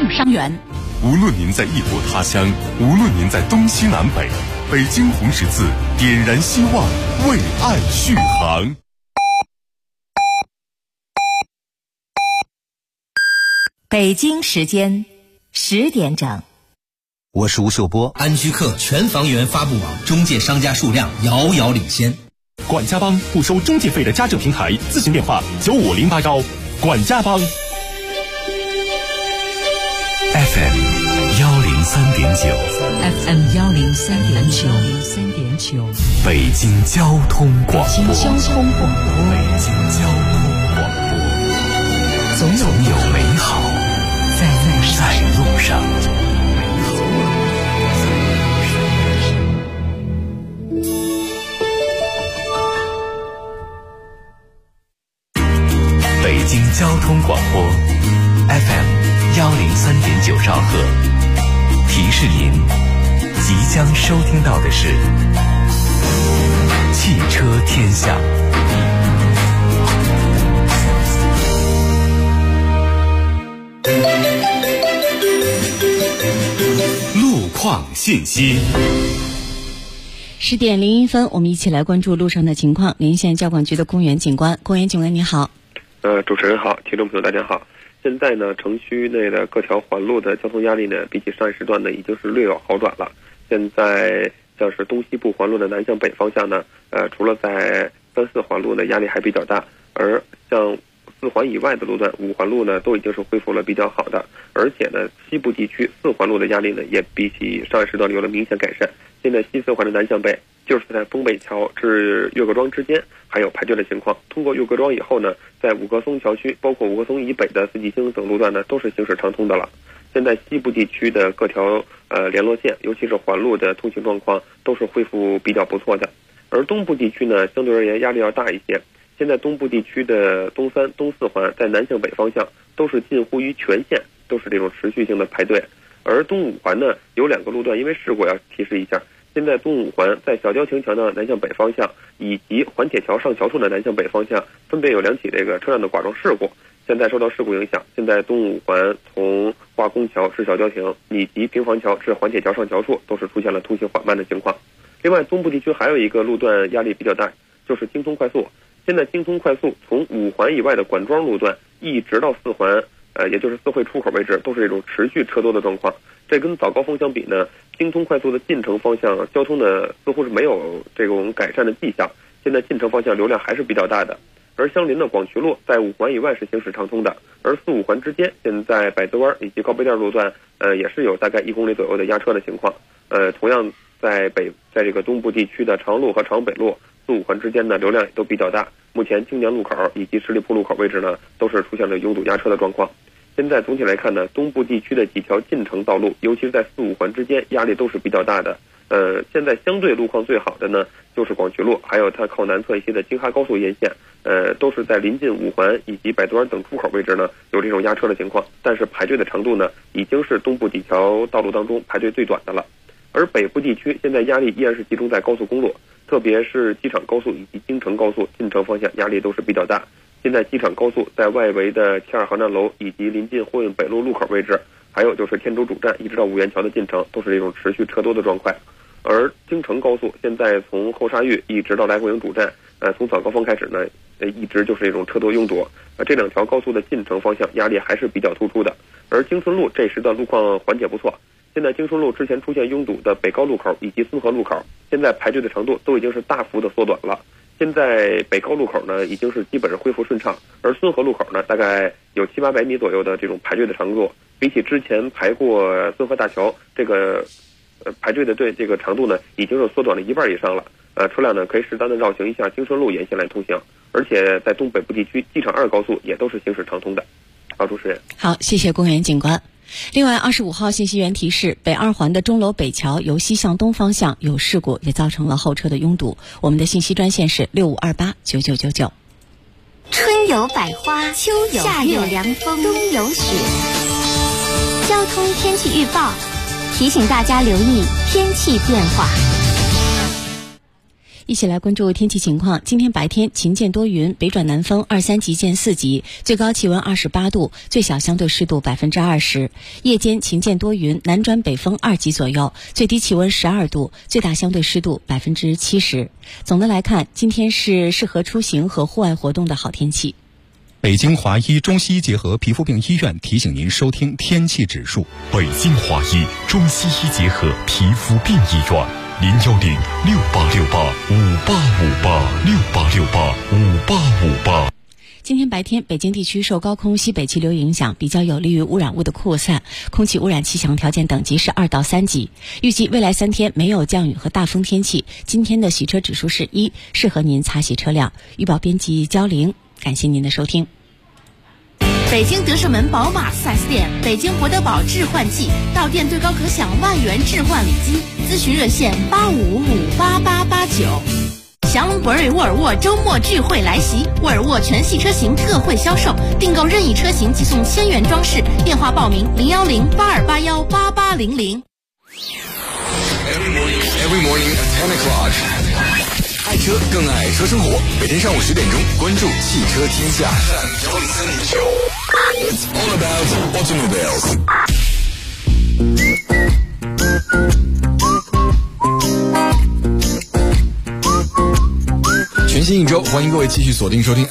伤员。 无论您在异国他乡，无论您在东西南北，北京红十字点燃希望，为爱续航。 北京时间10点整。 我是吴秀波。 安居客全房源发布网中介商家数量遥遥领先。 管家帮不收中介费的家政平台，咨询电话9508管家帮。 FM 103.9 FM 103.9 北京交通广播。 北京交通广播。总有美好在路上。 北京交通广播 FM 103.9兆赫，提示您即将收听到的是汽车天下。路况信息。 10点01分，我们一起来关注路上的情况。连线交管局的公园警官，公园警官你好。 主持人好，听众朋友大家好。现在呢，城区内的各条环路的交通压力呢，比起上一时段呢，已经是略有好转了。现在像是东西部环路的南向北方向呢，除了在3、4环路呢压力还比较大，而像4环以外的路段5环路呢，都已经是恢复了比较好的。而且呢，西部地区4环路的压力呢，也比起上一时段有了明显改善。现在西4环的南向北，就是在丰北桥至岳各庄之间还有排队的情况。通过岳各庄以后呢，在五棵松桥区，包括五棵松以北的四季青等路段呢，都是行驶畅通的了。现在西部地区的各条联络线，尤其是环路的通行状况都是恢复比较不错的。而东部地区呢，相对而言压力要大一些。现在东部地区的东3、东4环在南向北方向都是近乎于全线都是这种持续性的排队。而东5环呢，有2个路段因为事故要提示一下。现在东5环在小交情桥的南向北方向以及环铁桥上桥处的南向北方向，分别有2起这个车辆的剐撞事故。现在受到事故影响，现在东5环从化工桥至小交情以及平房桥至环铁桥上桥处都是出现了通行缓慢的情况。另外，东部地区还有一个路段压力比较大，就是京通快速。现在京通快速从5环以外的管庄路段一直到4环，也就是四惠出口位置，都是这种持续车多的状况。这跟早高峰相比呢，京通快速的进城方向交通呢似乎是没有这种改善的迹象，现在进城方向流量还是比较大的。而相邻的广渠路在5环以外是行驶畅通的，而4、5环之间，现在百子湾以及高碑店路段，也是有大概1公里左右的压车的情况。同样在这个东部地区的长路和长北路4、5环之间呢，流量也都比较大。目前青年路口以及十里铺路口位置呢，都是出现了拥堵压车的状况。现在总体来看呢，东部地区的几条进城道路，尤其是在4、5环之间，压力都是比较大的。现在相对路况最好的呢，就是广渠路，还有它靠南侧一些的京哈高速沿线，都是在临近5环以及百子湾等出口位置呢，有这种压车的情况。但是排队的长度呢，已经是东部几条道路当中排队最短的了。而北部地区现在压力依然是集中在高速公路，特别是机场高速以及京承高速进城方向压力都是比较大。现在机场高速在外围的7·2航站楼以及临近货运北路路口位置，还有就是天竺主站一直到五元桥的进城，都是这种持续车多的状况。而京承高速现在从后沙峪一直到来回营主站，从早高峰开始呢，一直就是这种车多拥堵。这2条高速的进城方向压力还是比较突出的。而京顺路这时的路况缓解不错，现在京顺路之前出现拥堵的北高路口以及孙河路口，现在排队的长度都已经是大幅的缩短了。现在北高路口呢已经是基本上恢复顺畅，而孙河路口呢大概有700-800米左右的这种排队的长度，比起之前排过孙河大桥这个排队的这个长度呢，已经是缩短了1半以上了。车辆呢可以适当的绕行一下京顺路沿线来通行，而且在东北部地区机场2高速也都是行驶畅通的。好，主持人。 好，谢谢公园警官。另外，25号信息源提示，北2环的钟楼北桥由西向东方向有事故，也造成了后车的拥堵。我们的信息专线是65289999。 春有百花，秋有夏有凉风，冬有雪。交通天气预报提醒大家留意天气变化。 一起来关注天气情况。今天白天晴间多云，北转南风2、3级见4级，最高气温28度，最小相对湿度20%。夜间晴间多云，南转北风2级左右，最低气温12度，最大相对湿度70%。总的来看，今天是适合出行和户外活动的好天气。 北京华医中西医结合皮肤病医院提醒您收听天气指数。 北京华医中西医结合皮肤病医院，010-6868-5858，6868-5858。 今天白天，北京地区受高空西北气流影响，比较有利于污染物的扩散，空气污染气象条件等级是2到3级。预计未来3天没有降雨和大风天气。今天的洗车指数是1，适合您擦洗车辆。预报编辑焦玲，感谢您的收听。 北京德胜门宝马 4S 店，北京博德堡置换季，到店最高可享万元置换礼金，咨询热线85558889。祥龙博瑞沃尔沃周末聚会来袭，沃尔沃全系车型特惠销售，订购任意车型即送1000元装饰，电话报名010-8281-8800。 Every morning at 10 o'clock。爱车更爱车生活，每天上午10点钟关注汽车天下。It's all about automobiles。全新一周，欢迎各位继续锁定收听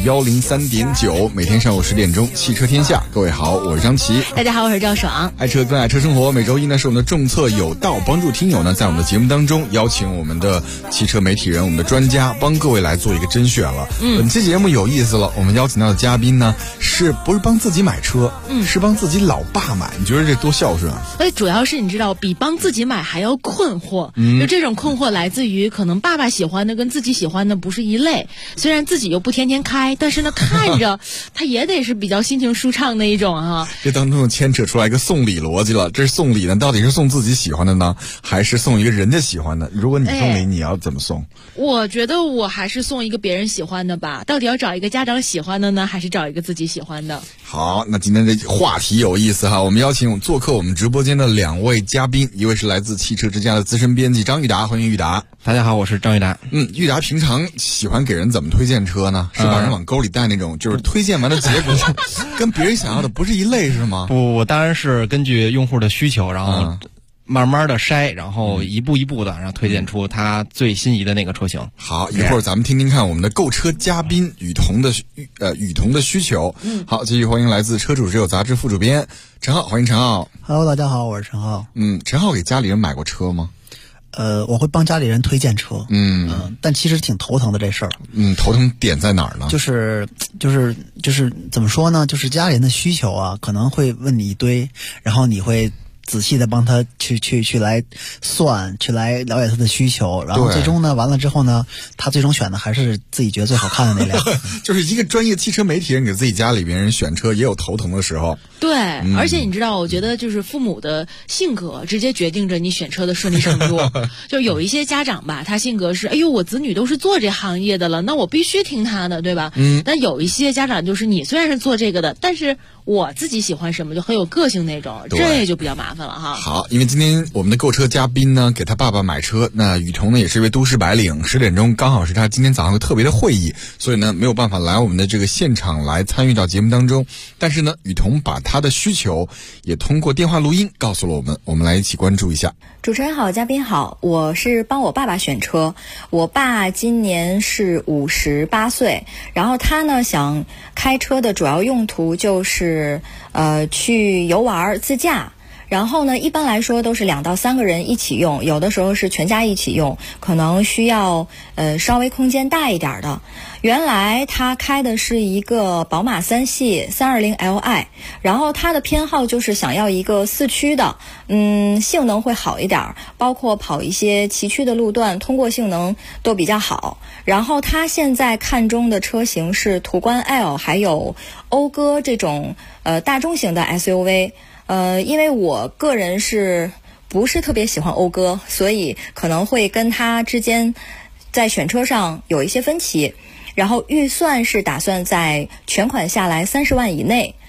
FM103.9，每天上午10点钟汽车天下。各位好，我是张琪。 大家好，我是赵爽。 爱车更爱车生活，每周一呢是我们的众策有道，帮助听友呢在我们的节目当中邀请我们的汽车媒体人、我们的专家帮各位来做一个甄选了。本期节目有意思了，我们邀请到的嘉宾呢不是帮自己买车，是帮自己老爸买。你觉得这多孝顺啊？ 主要是你知道比帮自己买还要困惑，就这种困惑来自于可能爸爸喜欢的跟自己喜欢的不是一类，虽然自己又不天天开，但是呢看着他也得是比较心情舒畅的一种哈。 这当中牵扯出来一个送礼逻辑了，这是送礼呢，到底是送自己喜欢的呢，还是送一个人家喜欢的？如果你送礼，你要怎么送？ 我觉得我还是送一个别人喜欢的吧，到底要找一个家长喜欢的呢，还是找一个自己喜欢的？ 好，那今天这话题有意思哈，我们邀请做客我们直播间的2位嘉宾，一位是来自汽车之家的资深编辑张玉达，欢迎玉达。 大家好，我是张玉达。 玉达平常喜欢给人怎么推荐车呢？是把人往沟里带那种，就是推荐完的结果跟别人想要的不是一类是吗？ 不，我当然是根据用户的需求，然后慢慢的筛，然后一步一步的，然后推荐出他最心仪的那个车型。 好，一会儿咱们听听看我们的购车嘉宾雨桐的需求。好，继续欢迎来自车主只有杂志副主编陈浩，欢迎陈浩。 Hello， 大家好，我是陈浩。 陈浩给家里人买过车吗？ 我会帮家里人推荐车，但其实挺头疼的这事儿。 头疼点在哪儿呢？ 就是怎么说呢？就是家里人的需求啊，可能会问你一堆，然后你会仔细的帮他去来算，去来了解他的需求，然后最终呢，完了之后呢，他最终选的还是自己觉得最好看的那辆。 就是一个专业汽车媒体人给自己家里边人选车也有头疼的时候。 对，而且你知道，我觉得就是父母的性格直接决定着你选车的顺利程度。就有一些家长吧，他性格是，哎呦，我子女都是做这行业的了，那我必须听他的，对吧？但有一些家长就是你虽然是做这个的，但是我自己喜欢什么就很有个性那种，这就比较麻烦了哈。 好，因为今天我们的购车嘉宾呢给他爸爸买车，那雨桐呢也是一位都市白领，10点钟刚好是他今天早上的特别的会议，所以呢没有办法来我们的这个现场来参与到节目当中。但是呢，雨桐把他的需求也通过电话录音告诉了我们，我们来一起关注一下。 主持人好，嘉宾好，我是帮我爸爸选车，我爸今年是58岁，然后他呢想开车的主要用途就是去游玩自驾。然后呢，一般来说都是2到3个人一起用，有的时候是全家一起用，可能需要稍微空间大一点的。原来他开的是一个宝马3系 320Li， 然后他的偏好就是想要一个4驱的，性能会好一点，包括跑一些崎岖的路段，通过性能都比较好。然后他现在看中的车型是途观 L 还有讴歌这种大中型的 SUV。因为我个人是不是特别喜欢讴歌，所以可能会跟他之间在选车上有一些分歧。然后预算是打算在全款下来30万以内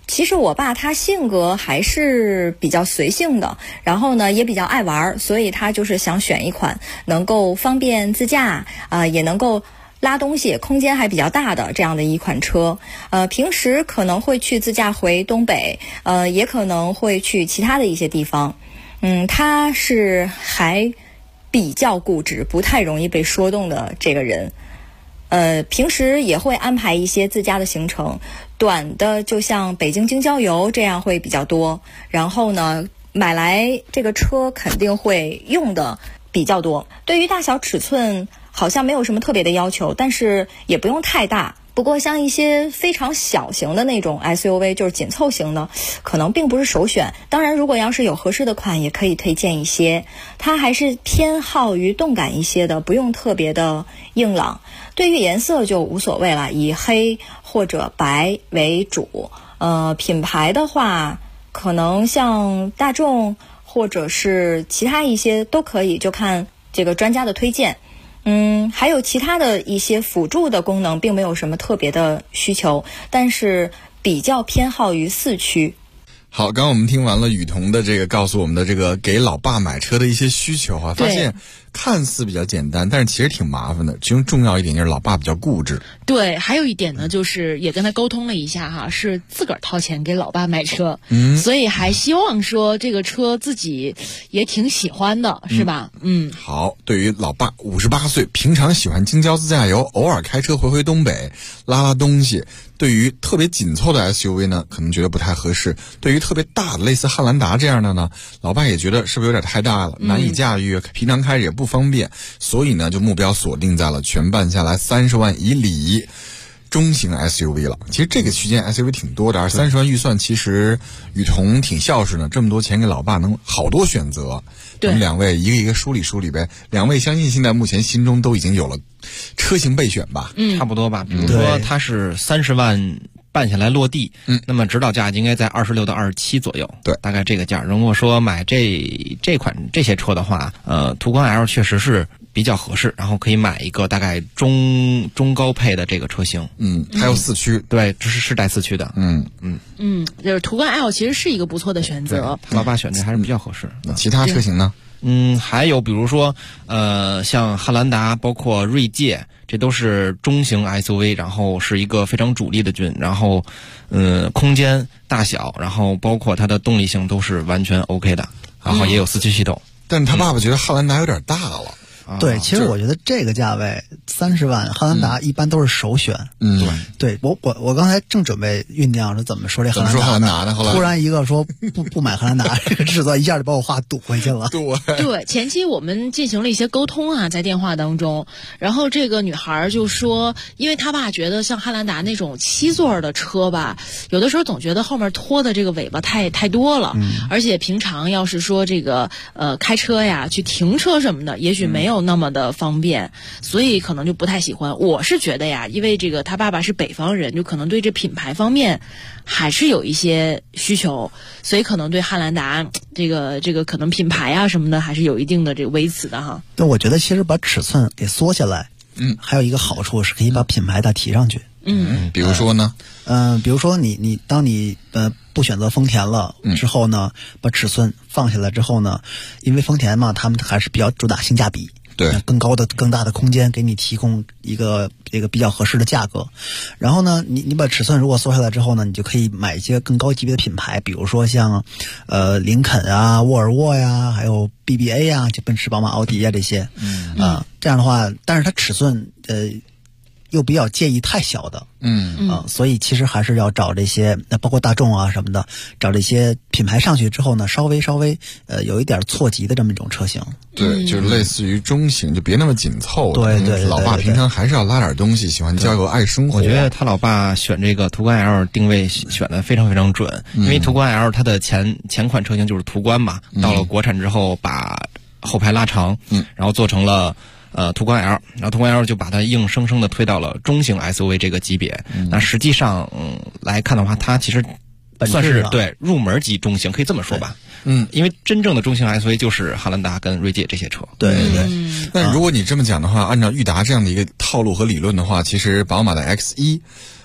其实我爸他性格还是比较随性的，然后呢也比较爱玩，所以他就是想选一款能够方便自驾也能够拉东西，空间还比较大的这样的一款车。平时可能会去自驾回东北，也可能会去其他的一些地方。他是还比较固执，不太容易被说动的这个人。平时也会安排一些自驾的行程，短的就像北京京郊游这样会比较多。然后呢，买来这个车肯定会用的比较多。对于大小尺寸好像没有什么特别的要求，但是也不用太大。不过像一些非常小型的那种 SUV， 就是紧凑型的，可能并不是首选。当然如果要是有合适的款也可以推荐一些。它还是偏好于动感一些的，不用特别的硬朗。对于颜色就无所谓了，以黑或者白为主。品牌的话可能像大众或者是其他一些都可以，就看这个专家的推荐。还有其他的一些辅助的功能并没有什么特别的需求，但是比较偏好于4驱。 好，刚刚我们听完了雨桐的这个告诉我们的这个给老爸买车的一些需求啊，发现看似比较简单，但是其实挺麻烦的。其中重要一点就是老爸比较固执。 对，还有一点呢，就是也跟他沟通了一下哈，是自个儿掏钱给老爸买车，所以还希望说这个车自己也挺喜欢的，是吧？ 好，对于老爸58岁，平常喜欢京郊自驾游，偶尔开车回东北，拉东西。对于特别紧凑的 SUV 呢，可能觉得不太合适。对于特别大的，类似汉兰达这样的呢，老爸也觉得是不是有点太大了，难以驾驭，平常开着也不方便。所以呢，就目标锁定在了全办下来30万以里中型 SUV 了。其实这个区间 SUV 挺多的，30万预算，其实雨桐挺孝顺的，这么多钱给老爸能好多选择。我们两位一个一个梳理呗。两位相信现在目前心中都已经有了车型备选吧？ 差不多吧。比如说它是30万办下来落地，那么指导价应该在26到27左右， 对， 大概这个价。如果说买这款这些车的话，途观 L 确实是比较合适，然后可以买一个大概中高配的这个车型。 还有4驱， 对，这是带4驱的。 就是途观 L 其实是一个不错的选择。 老爸选这还是比较合适。 其他车型呢？ 还有比如说像汉兰达，包括锐界，这都是中型 SUV， 然后是一个非常主力的军，然后空间大小，然后包括它的动力性都是完全 OK 的，然后也有4驱系统。 但是他爸爸觉得汉兰达有点大了。 对，其实我觉得这个价位30万，汉兰达一般都是首选。对，我刚才正准备酝酿着怎么说这汉兰达呢， 突然一个说不买汉兰达，这个制作一下就把我话堵回去了。 对，前期我们进行了一些沟通啊，在电话当中，然后这个女孩就说，因为她爸觉得像汉兰达那种7座的车吧，有的时候总觉得后面拖的这个尾巴太多了，而且平常要是说这个开车呀，去停车什么的，也许没有那么的方便，所以可能就不太喜欢。我是觉得呀，因为这个他爸爸是北方人，就可能对这品牌方面还是有一些需求，所以可能对汉兰达这个可能品牌啊什么的还是有一定的这个微词的哈。 那我觉得其实把尺寸给缩下来，还有一个好处是可以把品牌再提上去。 比如说呢？ 比如说你当你不选择丰田了之后呢，把尺寸放下来之后呢，因为丰田嘛，他们还是比较主打性价比。 对， 更大的空间给你提供一个比较合适的价格。然后呢，你把尺寸如果缩下来之后呢，你就可以买一些更高级别的品牌，比如说像林肯啊、沃尔沃呀，还有 BBA 呀，就奔驰、宝马、奥迪呀这些。这样的话，但是它尺寸又比较介意太小的。所以其实还是要找这些，包括大众啊什么的，找这些品牌上去之后呢，稍微有一点错级的这么一种车型。 对，就是类似于中型，就别那么紧凑。 对， 老爸平常还是要拉点东西，喜欢郊游，爱生活。 我觉得他老爸选这个途观 L 定位选的非常非常准，因为途观 L 它的前款车型就是途观嘛，到了国产之后把后排拉长，然后做成了途观 L， 然后途观 L 就把它硬生生的推到了中型 SUV 这个级别。那实际上来看的话，它其实算是对入门级中型，可以这么说吧。因为真正的中型 SUV 就是汉兰达跟锐界这些车。 对。 但如果你这么讲的话，按照裕达这样的一个套路和理论的话，其实宝马的 X1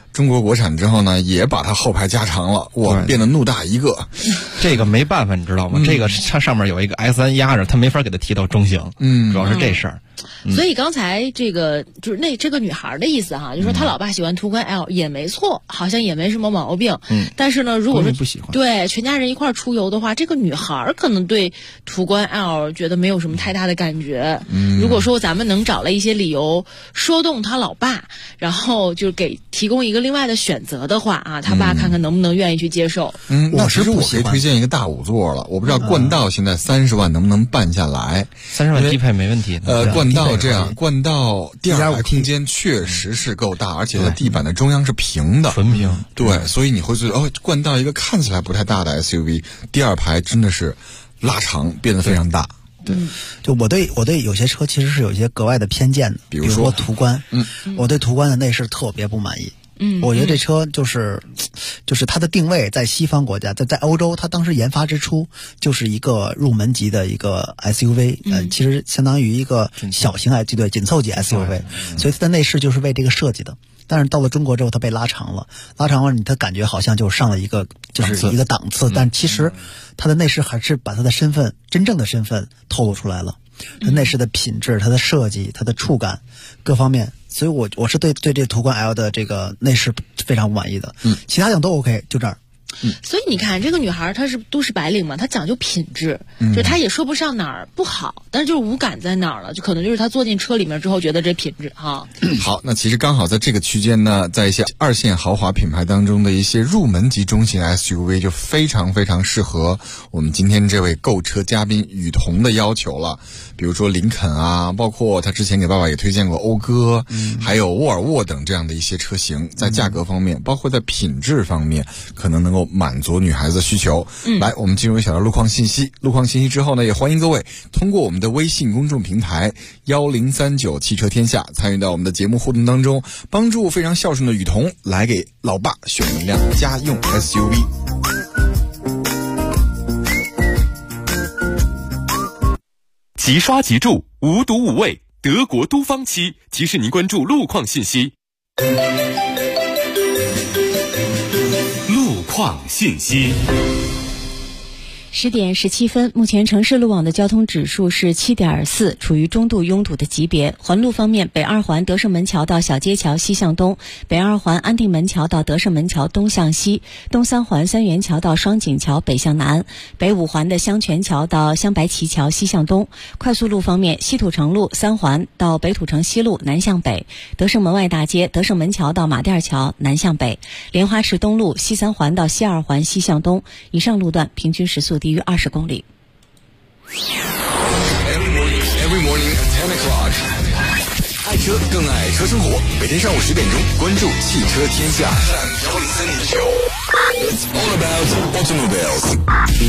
中国国产之后呢，也把它后排加长了，哇，变得怒大一个。 这个没办法，你知道吗？这个它上面有一个 S3 压着，它没法给它提到中型。主要是这事儿。 所以刚才这个就是这个女孩的意思哈，就说她老爸喜欢途观 L 也没错，好像也没什么毛病。但是呢，如果说不喜欢， 对全家人一块出游的话，这个女孩可能对途观 L 觉得没有什么太大的感觉。如果说咱们能找了一些理由说动他老爸，然后就给提供一个另外的选择的话啊，他爸看看能不能愿意去接受。 那其实我可以推荐一个大5座了，我不知道冠道现在30万能不能办下来 ？30万低配没问题。 冠道这样，冠道第二排空间确实是够大，而且它地板的中央是平的， 纯平。 对，所以你会觉得冠道一个看起来不太大的 SUV， 第二排真的是拉长变得非常大。 对，就我对有些车其实是有一些格外的偏见的，比如说途观，我对途观的内饰特别不满意。我觉得这车就是它的定位在西方国家，在欧洲，它当时研发之初就是一个入门级的一个 SUV，其实相当于一个小型对紧凑级 SUV，所以它的内饰就是为这个设计的。但是到了中国之后，它被拉长了，它感觉好像就上了一个档次，但其实它的内饰还是把它的真正的身份透露出来了。它内饰的品质、它的设计、它的触感各方面，所以我是对这途观 L 的这个内饰非常不满意的。其他地方都 OK， 就这儿。 所以你看，这个女孩她是都市白领嘛，她讲究品质，就她也说不上哪儿不好，但是就是无感在哪儿了，就可能就是她坐进车里面之后觉得这品质哈。 好，那其实刚好在这个区间呢，在一些2线豪华品牌当中的一些入门级中型 SUV 就非常非常适合我们今天这位购车嘉宾雨桐的要求了。比如说林肯啊，包括他之前给爸爸也推荐过讴歌，还有沃尔沃等这样的一些车型，在价格方面，包括在品质方面，可能能够满足女孩子的需求。来，我们进入一小段路况信息。路况信息之后呢，也欢迎各位通过我们的微信公众平台1039汽车天下参与到我们的节目互动当中，帮助非常孝顺的雨桐来给老爸选一辆家用 SUV。 即刷即住，无毒无味，德国都方漆提示您关注路况信息。路况信息。 10点17分，目前城市路网的交通指数是7.4，处于中度拥堵的级别。环路方面，北2环德胜门桥到小街桥西向东，北2环安定门桥到德胜门桥东向西，东3环三元桥到双井桥北向南，北5环的香泉桥到香白旗桥西向东。快速路方面，西土城路3环到北土城西路南向北，德胜门外大街德胜门桥到马甸桥南向北，莲花池东路西3环到西2环西向东。以上路段平均时速低于20公里。 Every morning at 10 o'clock， 爱车更爱车生活。每天上午10点钟，关注汽车天下。It's all about automobiles。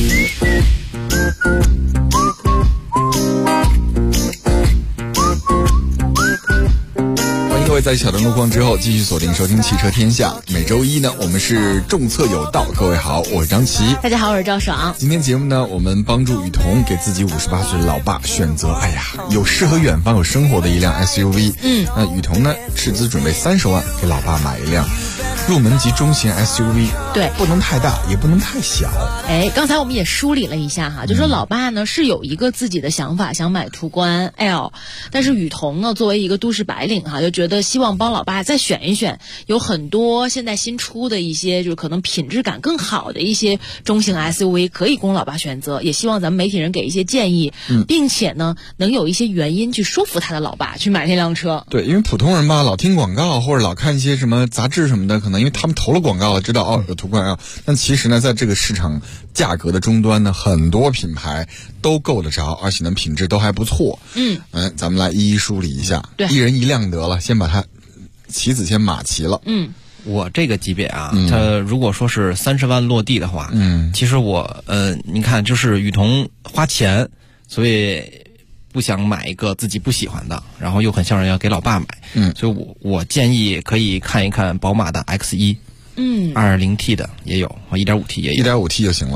各位在小段路况之后继续锁定收听汽车天下。每周一呢，我们是重策有道。各位好，我是张琪。 大家好，我是赵爽。 今天节目呢，我们帮助雨桐给自己58岁的老爸选择有适合远方有生活的一辆 SUV。那雨桐呢，斥资准备30万给老爸买一辆入门级中型 SUV。 对， 不能太大，也不能太小。 刚才我们也梳理了一下哈，就说老爸呢是有一个自己的想法，想买途观 L， 但是雨桐呢作为一个都市白领哈，就觉得希望帮老爸再选一选，有很多现在新出的一些就是可能品质感更好的一些中型 SUV 可以供老爸选择，也希望咱们媒体人给一些建议，并且呢能有一些原因去说服他的老爸去买这辆车。 对，因为普通人吧老听广告或者老看一些什么杂志什么的，可能因为他们投了广告了，知道有途观 L， 但其实呢在这个市场价格的终端呢，很多品牌都够得着，而且呢品质都还不错。咱们来一一梳理一下。 对， 一人一辆得了，先把它棋子先码齐了。 我这个级别啊，它如果说是30万落地的话，其实我你看就是雨桐花钱，所以不想买一个自己不喜欢的，然后又很像人要给老爸买，所以我建议可以看一看宝马的 X1，2.0T 的也有，1.5T 也有， 1.5T 就行了吧？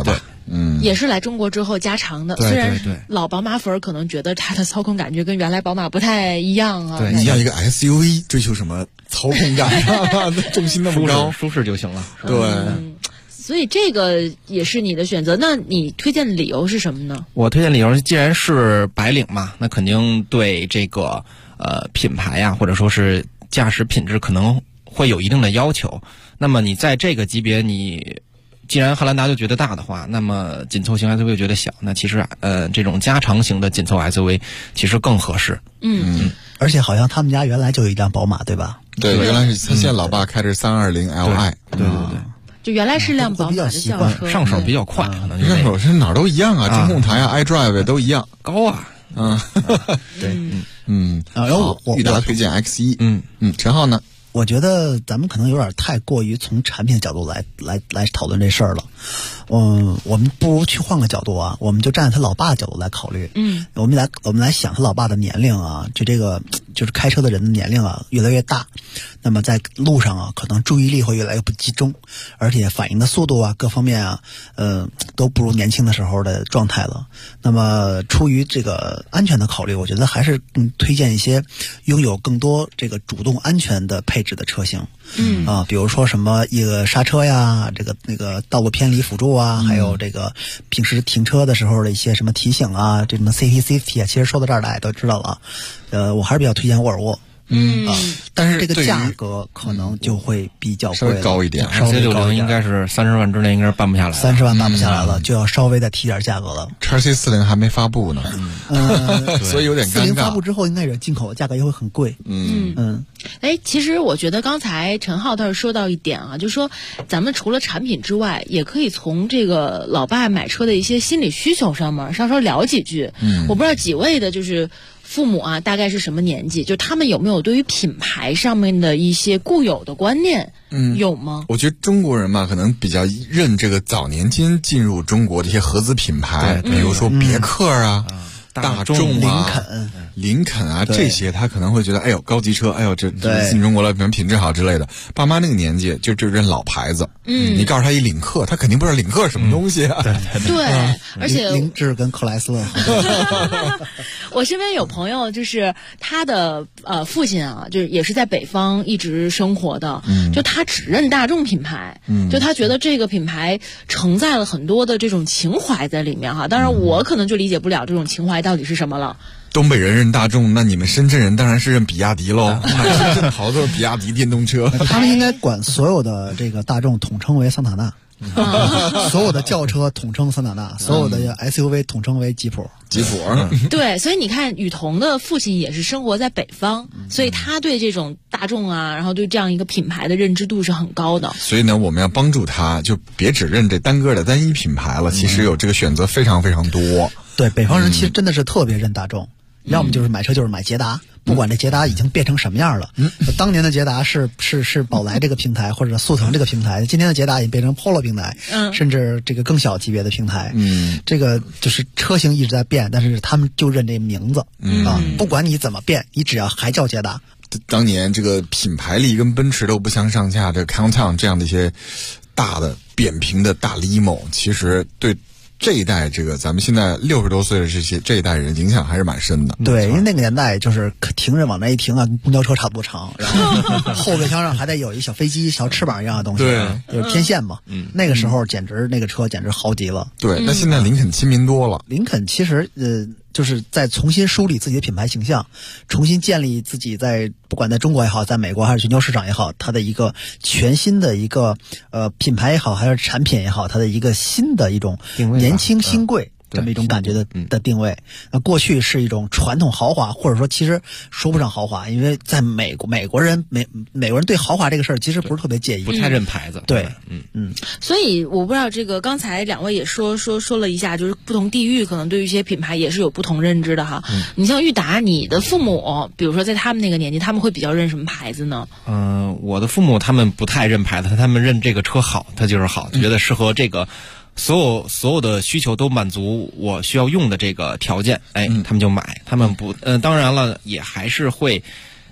也是来中国之后加长的。 对虽然老宝马粉可能觉得它的操控感觉跟原来宝马不太一样啊。 对，你要一个 SUV 追求什么操控感啊？重心那么高， 舒适就行了。 对。 所以这个也是你的选择，那你推荐的理由是什么呢？ 我推荐理由，既然是白领嘛，那肯定对这个品牌呀，或者说是驾驶品质可能会有一定的要求。那么你在这个级别，你既然汉兰达就觉得大的话，那么紧凑型 SUV 觉得小，那其实这种加长型的紧凑 SUV 其实更合适。 而且好像他们家原来就有一辆宝马，对吧？ 对，原来是他现在老爸开的是320 Li。 对。 就原来是辆宝马的轿车， 上手比较快，可能上手是哪儿都一样啊，中控台啊、iDrive 都一样高啊。 对， 然后裕达推荐 X1。陈浩呢？ 我觉得咱们可能有点太过于从产品角度来讨论这事儿了。我们不如去换个角度啊，我们就站在他老爸的角度来考虑。我们来想他老爸的年龄啊，就是开车的人的年龄啊越来越大，那么在路上啊可能注意力会越来越不集中，而且反应的速度啊各方面啊都不如年轻的时候的状态了。那么出于这个安全的考虑，我觉得还是推荐一些拥有更多这个主动安全的配置的车型。比如说什么一个刹车呀，那个道路偏离辅助啊，还有这个平时停车的时候的一些什么提醒啊，这什么 Safety 啊，其实说到这儿大家都知道了。我还是比较推荐沃尔沃。但是这个价格可能就会比较贵， 稍微高一点。 XC60应该是30万之内应该是办不下来 ，30万办不下来了，就要稍微再提点价格了。 XC40还没发布呢，所以有点尴尬。 40发布之后，应该也是进口，价格也会很贵。 其实我觉得刚才陈浩倒是说到一点啊，就是说咱们除了产品之外，也可以从这个老爸买车的一些心理需求上面稍稍聊几句。我不知道几位的就是父母啊，大概是什么年纪？就他们有没有对于品牌上面的一些固有的观念？有吗？ 我觉得中国人嘛，可能比较认这个早年间进入中国的一些合资品牌，比如说别克啊。大众啊，林肯啊，这些他可能会觉得，哎呦，高级车，哎呦，这进中国了，可能品质好之类的。爸妈那个年纪就认老牌子，你告诉他一领克，他肯定不知道领克什么东西啊。 对，而且凌志跟克莱斯勒。 我身边有朋友，就是他的父亲啊，就是也是在北方一直生活的，就他只认大众品牌，就他觉得这个品牌承载了很多的这种情怀在里面哈。当然，我可能就理解不了这种情怀到底是什么了。 东北人认大众，那你们深圳人当然是认比亚迪喽。深圳好多比亚迪电动车。 他们应该管所有的这个大众统称为桑塔纳，所有的轿车统称桑塔纳，所有的 SUV 统称为吉普。 对，所以你看雨桐的父亲也是生活在北方，所以他对这种大众啊，然后对这样一个品牌的认知度是很高的。 所以呢，我们要帮助他，就别只认这单个的单一品牌了，其实有这个选择非常非常多。 对，北方人其实真的是特别认大众，要么就是买车就是买捷达，不管这捷达已经变成什么样了。当年的捷达是宝来这个平台或者速腾这个平台，今天的捷达已经变成 Polo 平台，甚至这个更小级别的平台。这个就是车型一直在变，但是他们就认这名字啊，不管你怎么变，你只要还叫捷达。 当年这个品牌力跟奔驰都不相上下，这个 Countdown 这样的一些大的扁平的大 limo， 其实对这一代这个咱们现在60多岁的这一代人影响还是蛮深的。 对，因为那个年代就是停着往那一停啊，跟公交车差不多长，然后后备箱上还得有一小飞机、小翅膀一样的东西， 对， 就是天线嘛。那个时候那个车简直豪极了。 对，那现在林肯亲民多了。 林肯其实就是在重新梳理自己的品牌形象，重新建立自己不管在中国也好，在美国还是全球市场也好，它的一个全新的一个品牌也好，还是产品也好，它的一个新的一种年轻新贵这么一种感觉的定位。过去是一种传统豪华，或者说其实说不上豪华，因为在美国人对豪华这个事儿其实不是特别介意， 不太认牌子。 对， 所以我不知道这个刚才两位也说了一下，就是不同地域可能对于一些品牌也是有不同认知的哈。你像裕达，你的父母比如说在他们那个年纪，他们会比较认什么牌子呢？ 我的父母他们不太认牌子，他们认这个车好，它就是好，觉得适合这个。所有的需求都满足我需要用的这个条件，他们就买。他们不，当然了，也还是会，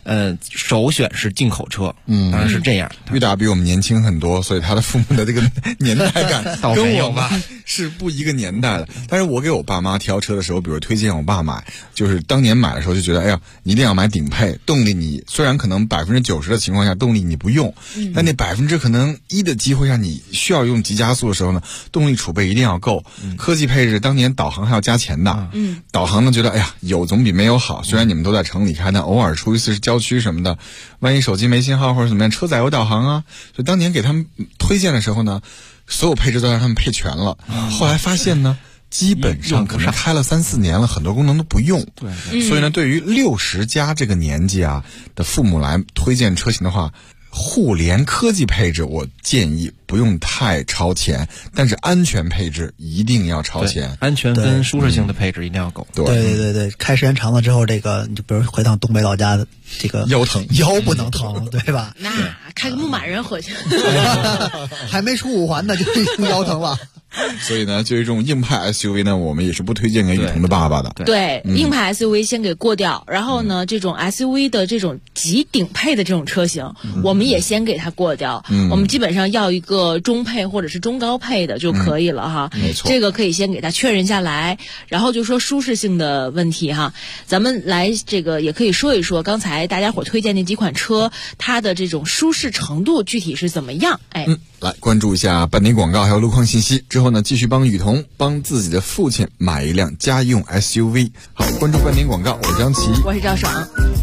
首选是进口车，当然是这样。 裕达比我们年轻很多，所以他的父母的这个年代感跟我们是不一个年代的。但是我给我爸妈挑车的时候，比如推荐我爸买，就是当年买的时候就觉得，哎呀，你一定要买顶配，动力你虽然可能90%的情况下动力你不用，但那1%的机会下你需要用急加速的时候呢，动力储备一定要够。科技配置当年导航还要加钱的，导航呢觉得，哎呀，有总比没有好。虽然你们都在城里开，但偶尔出一次郊区什么的，万一手机没信号或者怎么样，车载有导航啊。所以当年给他们推荐的时候呢，所有配置都让他们配全了。后来发现呢，基本上可能开了3-4年了，很多功能都不用。对，所以呢，对于60加这个年纪啊的父母来推荐车型的话，互联科技配置我建议不用太超前，但是安全配置一定要超前。 安全跟舒适性的配置一定要够。 对，开时间长了之后，这个你就比如回趟东北老家的这个腰疼， 腰不能疼，对吧？ 那开个牧马人回去， 还没出5环呢，就已经腰疼了。 所以呢，就这种硬派 SUV 呢，我们也是不推荐给雨桐的爸爸的。 对，硬派 SUV 先给过掉，然后呢，这种 SUV 的这种极顶配的这种车型，我们也先给它过掉。我们基本上要一个中配或者是中高配的就可以了哈。 没错， 这个可以先给它确认下来，然后就说舒适性的问题哈，咱们来这个也可以说一说刚才大家伙推荐那几款车，它的这种舒适程度具体是怎么样？ 来关注一下半点广告还有路况信息之后呢，继续帮雨桐帮自己的父亲买一辆家用 SUV。好，关注半点广告，我是张琪， 我是赵爽。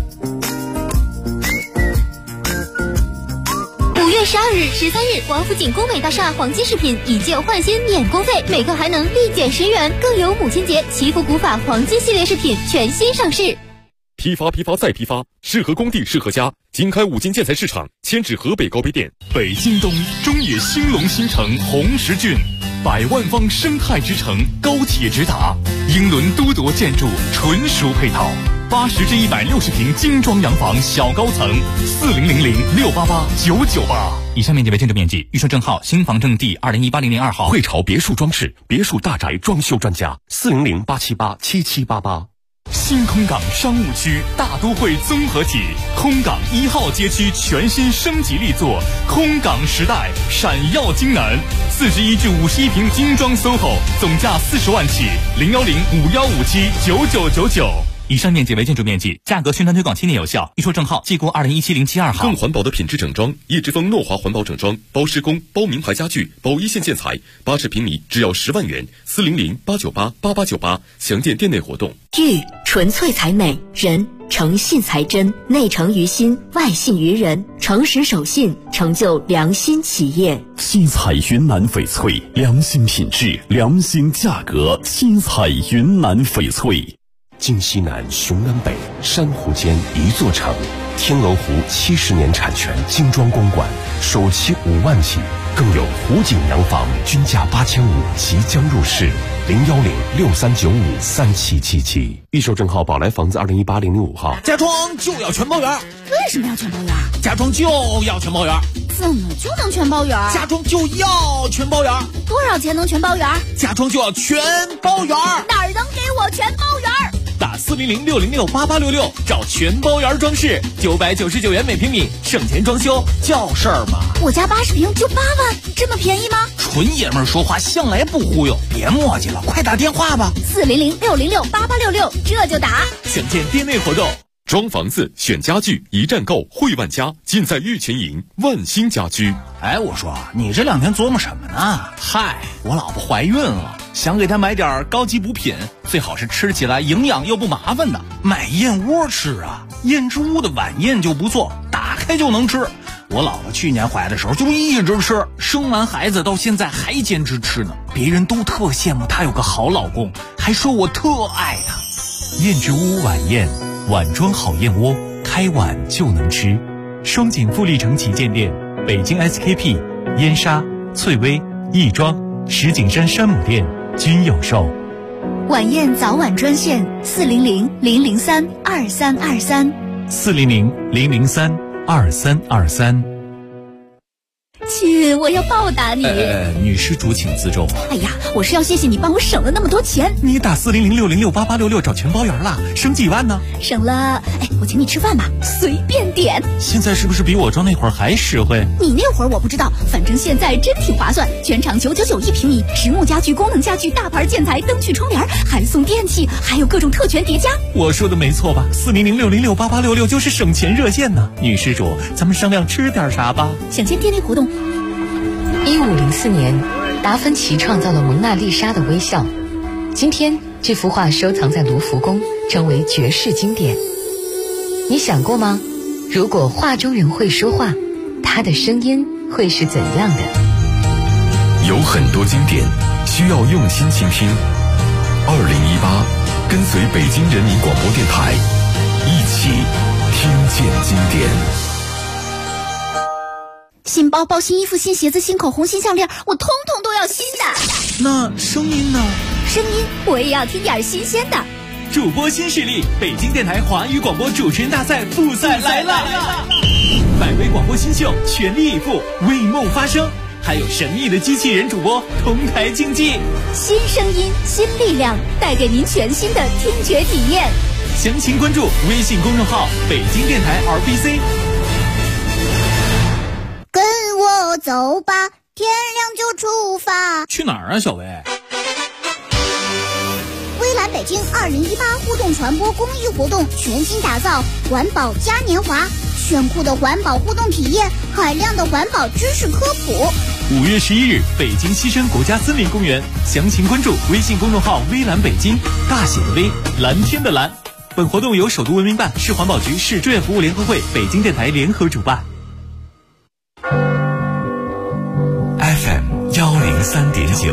5月12日、13日，王府井工美大厦黄金饰品以旧换新免工费，每个还能立减10元，更有母亲节祈福古法黄金系列饰品全新上市。 批发再批发，适合工地适合家。经开5金建材市场，迁至河北高碑店。北京东中野兴隆新城红石郡，100万方生态之城，高铁直达，英伦都铎建筑，纯属配套。80至160平精装洋房小高层，4000-688-998。 以上面积为建筑面积，预售证号新房证第2018-002号。 汇潮别墅装饰，别墅大宅装修专家，400-878-7788。新空港商务区大都会综合体，空港1号街区全新升级力作，空港时代闪耀京南，41至51平精装 SOHO， 总价40万起，010-5157-9999。 以上面积为建筑面积，价格宣传推广7年有效，预售证号记过2017-072号。 更环保的品质整装，叶之峰诺华环保整装，包施工，包名牌家具，包一线建材，80平米只要10万元，400-898-8898，详见店内活动。 玉纯粹才美，人诚信才真，内诚于心，外信于人，诚实守信，成就良心企业。 新彩云南翡翠，良心品质，良心价格。新彩云南翡翠。 京西南，雄南北，珊瑚间一座城。天鹅湖70年产权精装公馆，首期5万起，更有湖景洋房均价8500即将入市。010-6395-3777。预售证号宝来房子2018-005号。 家装就要全包圆。 为什么要全包圆？ 家装就要全包圆。 怎么就能全包圆？ 家装就要全包圆。 多少钱能全包圆？ 家装就要全包圆。 哪儿能给我全包圆？ 打400-606-8866找全包圆装饰，999元每平米，省钱装修叫事儿嘛。 我家80平就8万，这么便宜吗？ 纯爷们儿说话向来不忽悠，别磨叽了，快打电话吧。 400-606-8866，这就打。 详见店内活动。 装房子选家具，一站购汇万家，尽在玉泉营万兴家居。 哎，我说你这2天琢磨什么呢？嗨，我老婆怀孕了，想给她买点高级补品，最好是吃起来营养又不麻烦的。买燕窝吃啊，燕之屋的晚宴就不错，打开就能吃。我姥姥去年怀的时候就一直吃，生完孩子到现在还坚持吃呢。别人都特羡慕她有个好老公，还说我特爱她。 燕之屋晚宴，碗装好燕窝，开碗就能吃。双井富力城旗舰店，北京 SKP、燕莎、翠微、亦庄、石景山山姆店均有售。 晚宴早晚专线400-003-2323。 400-003-2323。 亲，我要报答你。 女施主请自重。 哎呀，我是要谢谢你帮我省了那么多钱。 你打4006068866找全包圆了，省几万呢？ 省了，我请你吃饭吧，随便点。 现在是不是比我装那会儿还实惠？ 你那会儿我不知道，反正现在真挺划算，全场999一平米，实木家具、功能家具、大牌建材、灯具、窗帘，还送电器，还有各种特权叠加。 我说的没错吧？4006068866就是省钱热线呢。女施主，咱们商量吃点啥吧？ 享先电力活动。 1504年，达芬奇创造了蒙娜丽莎的微笑。今天，这幅画收藏在卢浮宫，成为绝世经典。你想过吗？如果画中人会说话，他的声音会是怎样的？ 有很多经典需要用心倾听。2018，跟随北京人民广播电台，一起听见经典。 新包包、新衣服、新鞋子、新口红、新项链，我通通都要新的。 那声音呢？ 声音我也要听点新鲜的。 主播新势力，北京电台华语广播主持人大赛复赛来了！100位广播新秀全力以赴，为梦发声，还有神秘的机器人主播同台竞技。 新声音，新力量，带给您全新的听觉体验。 详情关注微信公众号北京电台 RBC。 跟我走吧，天亮就出发。 去哪儿啊，小薇？ 微蓝北京2018互动传播公益活动全新打造环保嘉年华，炫酷的环保互动体验，海量的环保知识科普。 5月11日，北京西山国家森林公园，详情关注微信公众号微蓝北京，大写的微，蓝天的蓝。本活动由首都文明办、市环保局、市志愿服务联合会、北京电台联合主办。 FM 103.9，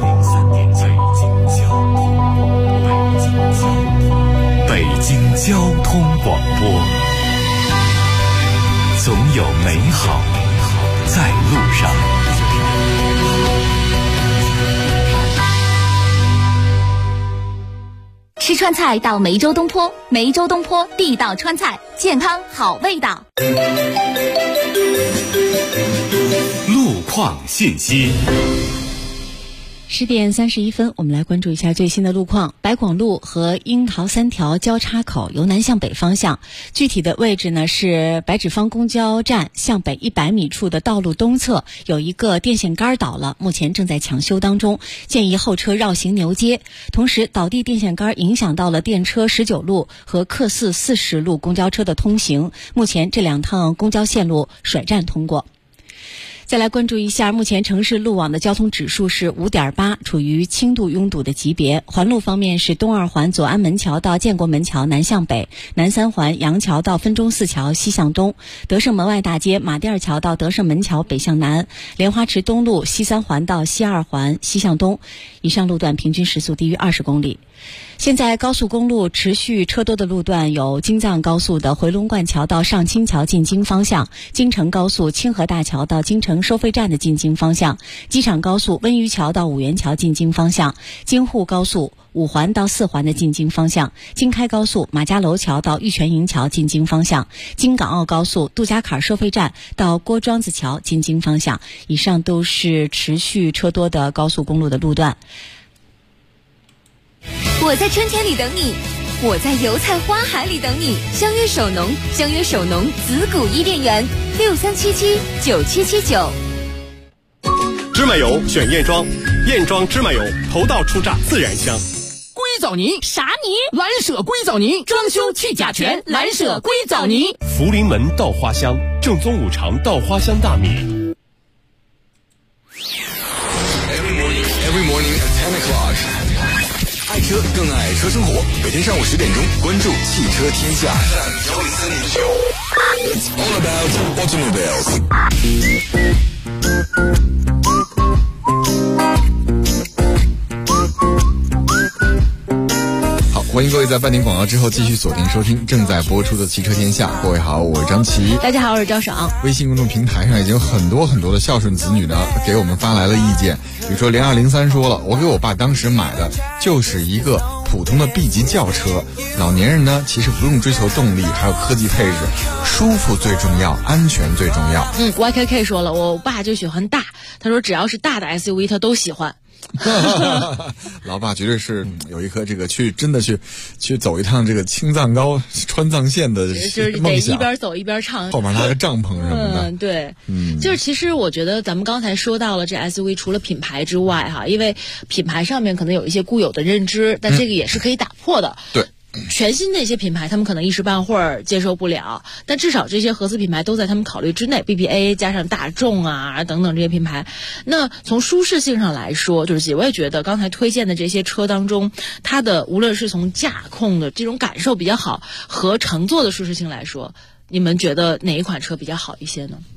北京交通广播，总有美好在路上。 吃川菜到梅州东坡，梅州东坡地道川菜，健康好味道。 路况信息。 10点31分，我们来关注一下最新的路况。白广路和樱桃3条交叉口由南向北方向，具体的位置呢是白纸坊公交站向北100米处的道路东侧有一个电线杆倒了，目前正在抢修当中，建议后车绕行牛街。同时，倒地电线杆影响到了电车19路和客4 40路公交车的通行，目前这2趟公交线路甩站通过。再来关注一下，目前城市路网的交通指数是5.8，处于轻度拥堵的级别。环路方面是东2环左安门桥到建国门桥南向北，南3环杨桥到分钟寺桥西向东，德胜门外大街马甸桥到德胜门桥北向南，莲花池东路西3环到西2环西向东。以上路段平均时速低于20公里。现在高速公路持续车多的路段有京藏高速的回龙观桥到上清桥进京方向，京承高速清河大桥到京承收费站的进京方向，机场高速温榆桥到五原桥进京方向，京沪高速5环到4环的进京方向，京开高速马家楼桥到玉泉营桥进京方向，京港澳高速杜家坎收费站到郭庄子桥进京方向。以上都是持续车多的高速公路的路段。 我在春天里等你，我在油菜花海里等你。相约首农，相约首农紫谷伊甸园，63779779。 芝麻油选燕庄，燕庄芝麻油头道出榨，自然香。 硅藻泥啥泥？蓝舍硅藻泥，装修去甲醛，蓝舍硅藻泥。 福临门稻花香，正宗五常稻花香大米。 Every morning at 10 o'clock。爱车更爱车生活，每天上午10点钟，关注汽车天下。It's all about automobiles。 欢迎各位在半点广告之后继续锁定收听正在播出的汽车天下。各位好，我是张琪。 大家好，我是赵爽。 微信公众平台上已经有很多的孝顺子女呢给我们发来了意见，比如说0203说了，我给我爸当时买的就是一个普通的 B 级轿车，老年人呢其实不用追求动力还有科技配置，舒服最重要，安全最重要。 YKK 说了，我爸就喜欢大，他说只要是大的 SUV 他都喜欢。 老爸绝对是有一颗这个去走一趟这个青藏高川藏线的就是得一边走一边唱， 后面拉个帐篷什么的。 对，就是其实我觉得咱们刚才说到了这 SUV 除了品牌之外哈，因为品牌上面可能有一些固有的认知，但这个也是可以打破的。 对。 全新的一些品牌，他们可能一时半会儿接受不了，但至少这些合资品牌都在他们考虑之内。BBA 加上大众啊等等这些品牌，那从舒适性上来说，就是我也觉得刚才推荐的这些车当中，它的无论是从驾控的这种感受比较好，和乘坐的舒适性来说，你们觉得哪一款车比较好一些呢？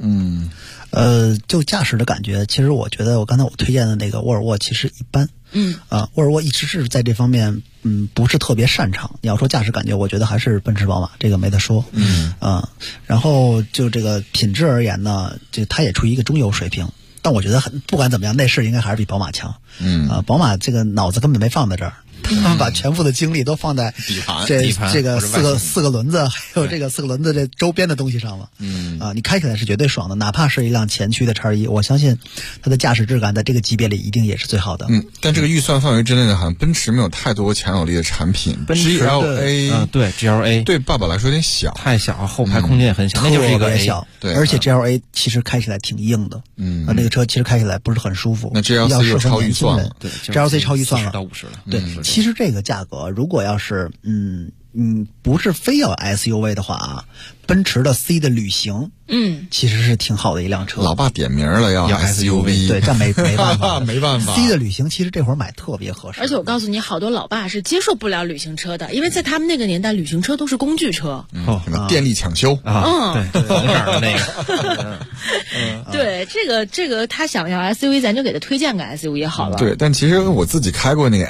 就驾驶的感觉，其实我觉得我刚才推荐的那个沃尔沃其实一般。沃尔沃一直是在这方面不是特别擅长。你要说驾驶感觉，我觉得还是奔驰宝马，这个没得说。然后就这个品质而言呢，就它也处于一个中游水平。但我觉得不管怎么样，内饰应该还是比宝马强。宝马这个脑子根本没放在这儿。他们把全部的精力都放在这个四个轮子，还有这个4个轮子这周边的东西上了。你开起来是绝对爽的，哪怕是一辆前驱的X1，我相信它的驾驶质感在这个级别里一定也是最好的。 但这个预算范围之内呢，好像奔驰没有太多强有力的产品。 奔驰 GLA 对 GLA 对爸爸来说有点小， 太小，后排空间也很小，那就是一个 A 小。对，而且 GLA 其实开起来挺硬的。那个车其实开起来不是很舒服。 那 GLC 又超预算了。 对 ，GLC 超预算了 ，40到50了。 对，其实这个价格，如果要是不是非要 SUV 的话啊，奔驰的 C 的旅行，其实是挺好的一辆车。 老爸点名了要 SUV， 对，这没办法， 没办法。 C 的旅行其实这会儿买特别合适。 而且我告诉你，好多老爸是接受不了旅行车的，因为在他们那个年代，旅行车都是工具车， 电力抢修对，黄色的那个。 对，这个他想要 SUV， 咱就给他推荐个 SUV 好了。 对，但其实我自己开过那个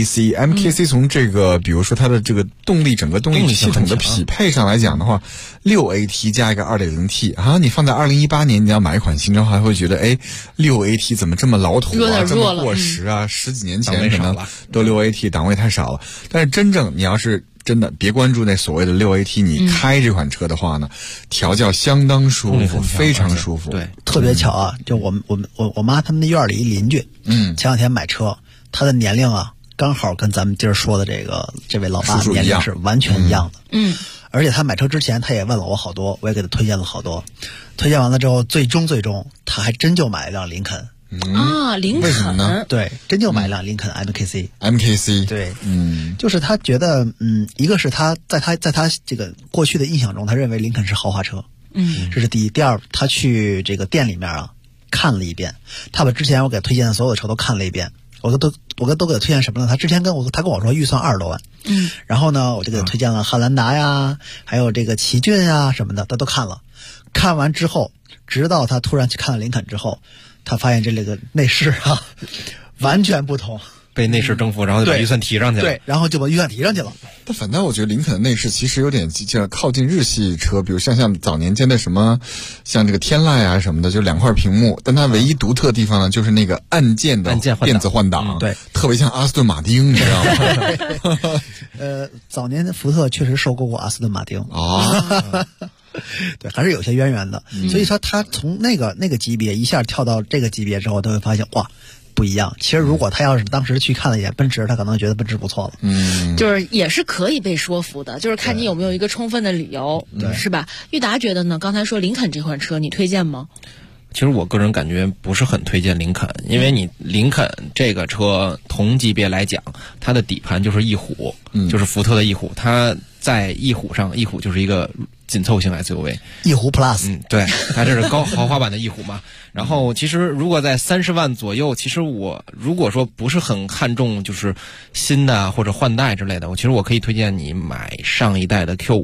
MKC 从这个比如说它的这个整个动力系统的匹配上来讲的话，6AT 加一个 2.0T 啊，你放在2018年你要买一款新车，还会觉得6AT 怎么这么老土啊，这么过时啊，10几年前可能都6AT 档位太少了。但是真正你要是真的别关注那所谓的6AT， 你开这款车的话呢，调教相当舒服，非常舒服。 对，特别巧啊，就我妈他们那院里一邻居，前两天买车，他的年龄啊刚好跟咱们今儿说的这位老爸年龄是完全一样的。而且他买车之前他也问了我好多，我也给他推荐了好多。推荐完了之后，最终他还真就买了一辆林肯。 林肯为什么呢？ 对，真就买一辆林肯 MKC。 对，就是他觉得一个是他在他这个过去的印象中，他认为林肯是豪华车。这是第一。第二，他去这个店里面啊看了一遍，他把之前我给推荐的所有的车都看了一遍。我都给他推荐什么呢？他之前他跟我说预算20多万，然后呢，我就给他推荐了汉兰达呀，还有这个奇骏呀什么的，他都看了。看完之后，直到他突然去看了林肯之后，他发现这个内饰啊完全不同。 被内饰征服，然后就把预算提上去了。 对，然后就把预算提上去了。 但反倒我觉得林肯的内饰其实有点靠近日系车，比如像早年间的什么，像这个天籁啊什么的，就2块屏幕。但它唯一独特的地方呢，就是那个按键的电子换挡， 对， 特别像阿斯顿马丁，你知道吗？ 早年的福特确实收购过阿斯顿马丁对，还是有些渊源的。所以说他从那个级别一下跳到这个级别之后，他会发现哇。不一样。其实如果他要是当时去看了一眼奔驰，他可能觉得奔驰不错了。 就是也是可以被说服的，就是看你有没有一个充分的理由，是吧？裕达觉得呢？刚才说林肯这款车，你推荐吗？ 其实我个人感觉不是很推荐林肯，因为你林肯这个车同级别来讲，它的底盘就是翼虎，就是福特的翼虎，它在翼虎上，翼虎就是一个紧凑型 SUV， 翼虎 Plus， 对，它这是豪华版的翼虎嘛。然后其实如果在30万左右，其实我如果说不是很看重就是新的或者换代之类的，其实我可以推荐你买上一代的 Q5。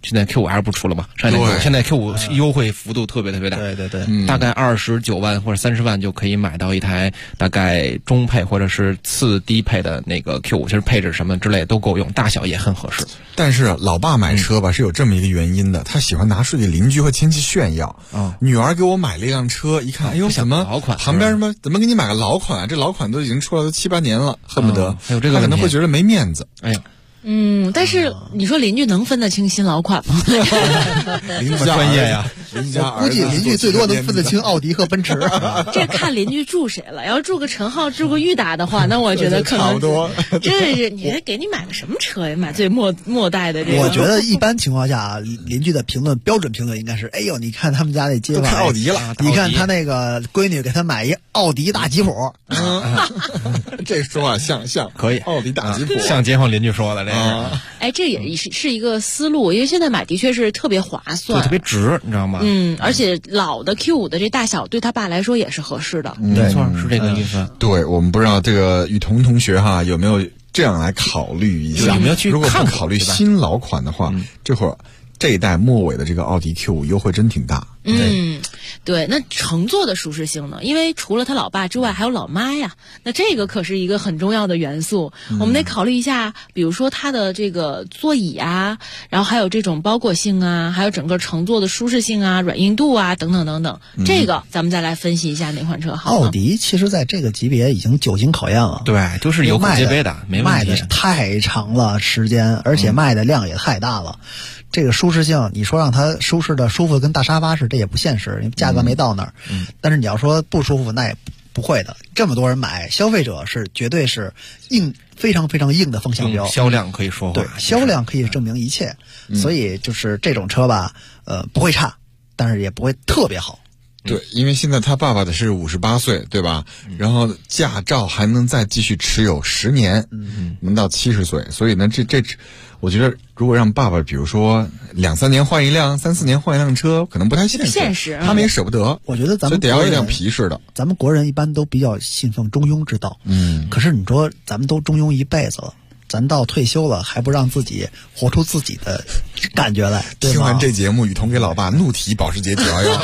现在 Q5L 不出了吗？现在 Q5优惠幅度特别特别大， 对， 大概29万或者30万就可以买到一台大概中配或者是次低配的那个 Q5，其实配置什么之类都够用，大小也很合适。 但是老爸买车吧是有这么一个原因的，他喜欢拿出去邻居和亲戚炫耀。女儿给我买了一辆车，一看，哎呦，怎么旁边怎么给你买个老款啊？这老款都已经出来都7-8年了，恨不得还有这个他可能会觉得没面子。 哎呀。 但是你说邻居能分得清新老款吗？ 邻家专业呀， 估计邻居最多能分得清奥迪和奔驰。 这看邻居住谁了。要住个陈浩、住个裕达的话，那我觉得可能差不多。 这是你给你买个什么车呀？买最末代的这个。 我觉得一般情况下，邻居的标准评论应该是：哎呦，你看他们家那街坊开奥迪了， 你看他那个闺女给他买一奥迪大吉普。 这说话像可以， 奥迪大吉普像街坊邻居说的这。 哎，这也是一个思路，因为现在买的确是特别划算， 特别值，你知道吗？ 而且老的 Q5的这大小对他爸来说也是合适的。 没错，是这个意思。 对，我们不知道这个雨桐同学哈有没有这样来考虑一下？ 有没有去看？ 如果不考虑新老款的话，这会儿这一代末尾的这个奥迪 Q5 优惠真挺大。 对，那乘坐的舒适性呢？因为除了他老爸之外，还有老妈呀。那这个可是一个很重要的元素，我们得考虑一下，比如说它的这个座椅啊，然后还有这种包裹性啊，还有整个乘坐的舒适性啊、软硬度啊等等等等。这个咱们再来分析一下哪款车好。 奥迪其实在这个级别已经久经考验了， 对，就是有口皆碑的，没问题。 卖的太长了时间，而且卖的量也太大了。这个舒适性，你说让它舒适的舒服跟大沙发似的，这也不现实，因为价格没到那儿。但是你要说不舒服，那也不会的。这么多人买，消费者是绝对是非常非常硬的风向标。 销量可以说话， 对，销量可以证明一切。所以就是这种车吧，不会差，但是也不会特别好。 对，因为现在他爸爸的是58岁，对吧？然后驾照还能再继续持有10年，能到70岁。所以呢，这我觉得如果让爸爸，比如说2-3年换一辆，3-4年换一辆车，可能不太现实。他们也舍不得。 我觉得咱们得要一辆皮实的。 咱们国人一般都比较信奉中庸之道。可是你说咱们都中庸一辈子了。咱到退休了还不让自己活出自己的感觉来， 听完这节目，雨桐给老爸怒提保时捷911，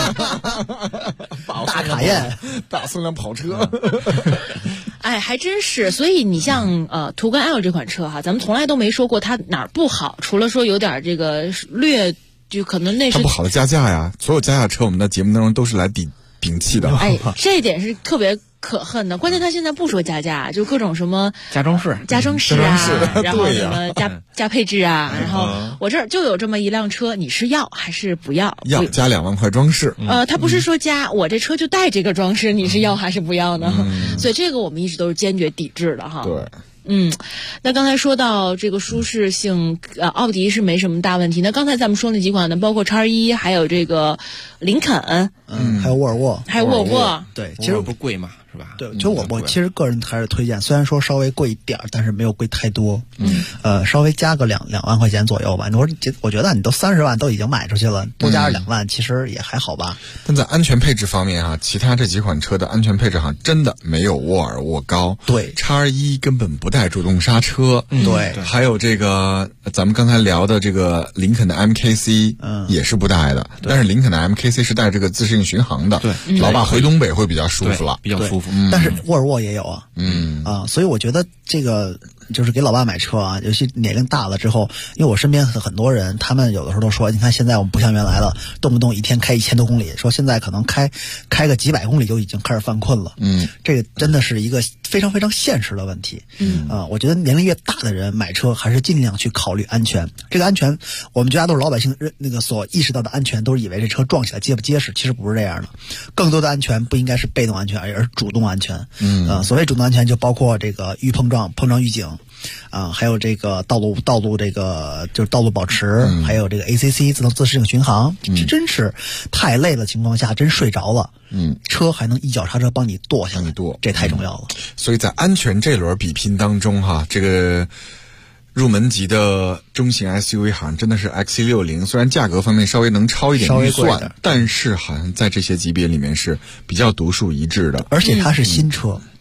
大卡宴， 大送辆跑车。 哎，还真是。所以你像途观 L 这款车哈，咱们从来都没说过它哪儿不好，除了说有点这个就可能那是它不好的加价呀。所有加价车我们的节目当中都是来摒弃的。 哎，这一点是特别可恨的。关键他现在不说加价，就各种什么加装饰啊，然后什么加配置啊，然后我这儿就有这么一辆车，你是要还是不要？ 要加2万块装饰。 他不是说加，我这车就带这个装饰，你是要还是不要呢？所以这个我们一直都是坚决抵制的哈。 对。 那刚才说到这个舒适性，奥迪是没什么大问题。那刚才咱们说那几款呢，包括X1，还有这个林肯， 还有沃尔沃，对， 其实不贵嘛，是吧？ 对，就我其实个人还是推荐，虽然说稍微贵一点，但是没有贵太多。稍微加个2万块钱左右吧。你说我觉得你都30万都已经买出去了，多加2万其实也还好吧。 但在安全配置方面啊，其他这几款车的安全配置好像真的没有沃尔沃高。 对 ，X1根本不带主动刹车。 对， 还有这个咱们刚才聊的这个林肯的 MKC，也是不带的。但是林肯的 MKC 是带这个自适应巡航的。 对， 老爸回东北会比较舒服了， 比较舒服。 但是沃尔沃也有啊。所以我觉得这个就是给老爸买车啊，尤其年龄大了之后，因为我身边很多人，他们有的时候都说，你看现在我们不像原来了，动不动一天开1000多公里，说现在可能开个几百公里就已经开始犯困了。这个真的是一个非常非常现实的问题。我觉得年龄越大的人买车还是尽量去考虑安全。这个安全，我们绝大多数老百姓那个所意识到的安全，都是以为这车撞起来结不结实，其实不是这样的。更多的安全不应该是被动安全，而是主动安全。所谓主动安全就包括这个预碰撞预警。还有这个道路这个就是道路保持，还有这个 ACC 自动自适应巡航。这真是太累的情况下，真睡着了，车还能一脚刹车帮你跺下来，这太重要了。 所以在安全这轮比拼当中哈，这个入门级的中型 SUV 好像真的是 XC60，虽然价格方面稍微能超一点预算，但是好像在这些级别里面是比较独树一帜的， 而且它是新车。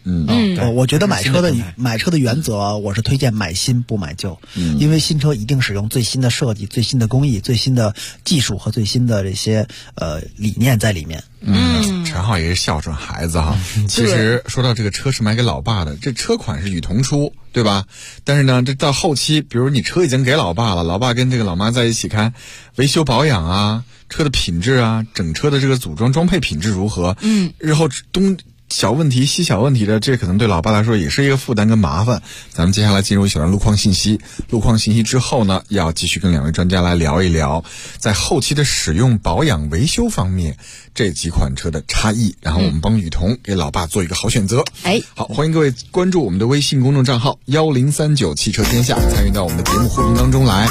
我觉得买车的原则，我是推荐买新不买旧，因为新车一定使用最新的设计、最新的工艺、最新的技术和最新的这些理念在里面。 陈浩也是孝顺孩子哈。其实说到这个车是买给老爸的，这车款是雨桐出，对吧？但是呢，这到后期，比如你车已经给老爸了，老爸跟这个老妈在一起看维修保养啊，车的品质啊，整车的这个组装装配品质如何？日后小问题、细小问题的，这可能对老爸来说也是一个负担跟麻烦。咱们接下来进入一小段路况信息。路况信息之后呢，要继续跟两位专家来聊一聊，在后期的使用、保养、维修方面这几款车的差异。然后我们帮雨桐给老爸做一个好选择。好，欢迎各位关注我们的微信公众账号1039汽车天下，参与到我们的节目互动当中来。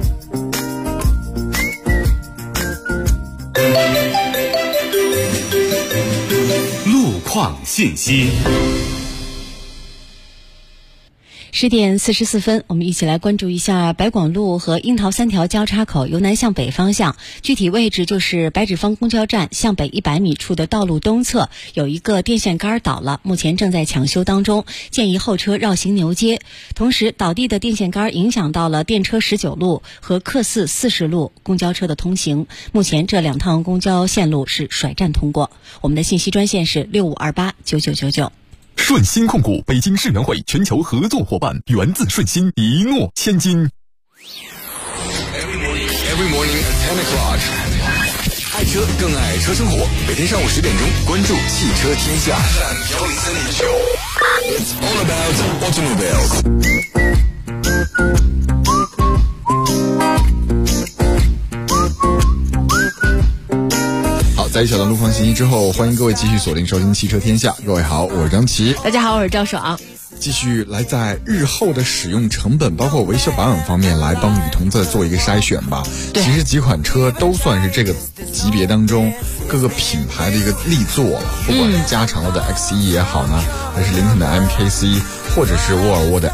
况信息。 10点44分，我们一起来关注一下白广路和樱桃3条交叉口由南向北方向，具体位置就是白纸坊公交站向北100米处的道路东侧有一个电线杆倒了，目前正在抢修当中，建议后车绕行牛街。同时，倒地的电线杆影响到了电车19路和客4 40路公交车的通行，目前这2趟公交线路是甩站通过。我们的信息专线是65289999。 顺鑫控股北京世园会全球合作伙伴，源自顺鑫，一诺千金。 Every morning at 10 o'clock， 爱车更爱车生活，每天上午10点钟，关注汽车天下。It's all about automobiles。 在一小段路况信息之后，欢迎各位继续锁定收听汽车天下。各位好，我是张琪。 大家好，我是赵爽。 继续来在日后的使用成本包括维修保养方面来帮雨桐再做一个筛选吧。其实几款车都算是这个级别当中各个品牌的一个力作了，不管是加长了的 XE 也好呢，还是林肯的 MKC， 或者是沃尔沃的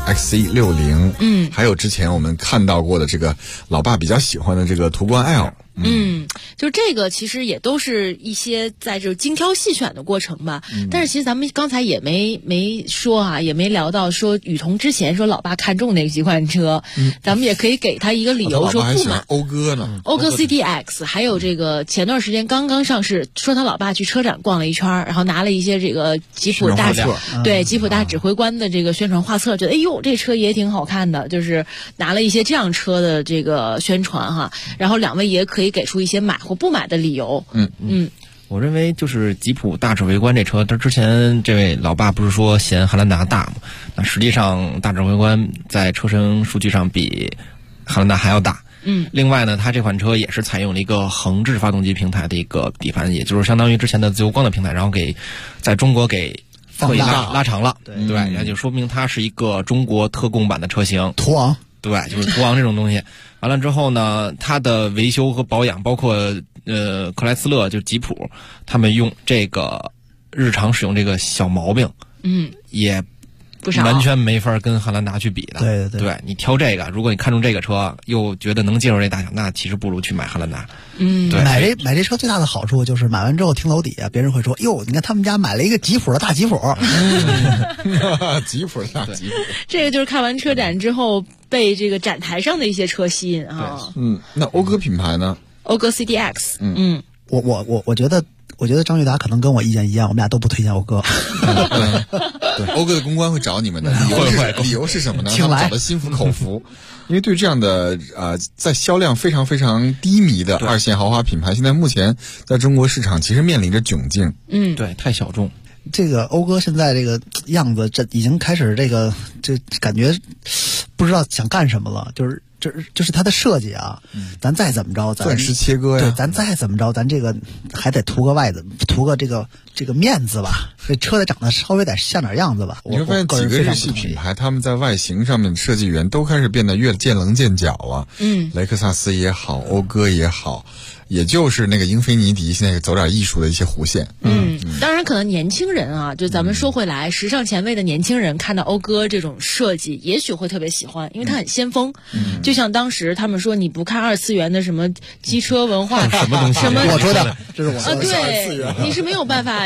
XC60，还有之前我们看到过的这个老爸比较喜欢的这个途观 L。 就这个其实也都是一些在这精挑细选的过程吧。但是其实咱们刚才也没说啊，也没聊到说雨桐之前说老爸看中哪几款车，咱们也可以给他一个理由说不买。 讴歌呢， 讴歌 CTX， 还有这个前段时间刚刚上市，说他老爸去车展逛了一圈，然后拿了一些这个吉普大指挥官的这个宣传画册，觉得哎呦这车也挺好看的，就是拿了一些这样车的这个宣传哈。然后两位也可以给出一些买或不买的理由。 我认为就是吉普大指挥官这车，他之前这位老爸不是说嫌汉兰达大吗？那实际上大指挥官在车身数据上比汉兰达还要大。另外呢，它这款车也是采用了一个横置发动机平台的一个底盘，也就是相当于之前的自由光的平台，然后在中国给特意拉长了。对，那就说明它是一个中国特供版的车型。 途昂。 对，就是途昂这种东西。完了之后呢，它的维修和保养，包括克莱斯勒就吉普，他们用这个日常使用这个小毛病，也不少， 完全没法跟汉兰达去比的。对，你挑这个，如果你看中这个车，又觉得能接受这大小，那其实不如去买汉兰达。对， 买这车最大的好处就是买完之后停楼底下，别人会说：“哟，你看他们家买了一个吉普的大吉普。” 吉普的大吉普， 这个就是看完车展之后被这个展台上的一些车吸引啊。 那讴歌品牌呢？ 讴歌 CTX。 我觉得张裕达可能跟我意见一样，我们俩都不推荐讴歌。 对，讴歌的公关会找你们的，理由是什么呢？他们找的心服口服。因为对这样的在销量非常非常低迷的二线豪华品牌，现在目前在中国市场其实面临着窘境。 对，太小众。 这个讴歌现在这个样子，这已经开始这感觉不知道想干什么了，就是它的设计啊，咱再怎么着，咱钻石切割呀， 对，咱再怎么着，咱这个还得图个这个面子吧，这车得长得稍微像点样子吧。 你会发现几个日系品牌，他们在外形上面设计语言都开始变得越见棱见角了。雷克萨斯也好，讴歌也好，也就是那个英菲尼迪现在走点艺术的一些弧线。 当然可能年轻人啊，就咱们说回来，时尚前卫的年轻人看到讴歌这种设计，也许会特别喜欢，因为它很先锋。就像当时他们说，你不看二次元的什么机车文化，什么东西，什么我说的，这是我说的。 对，你是没有办法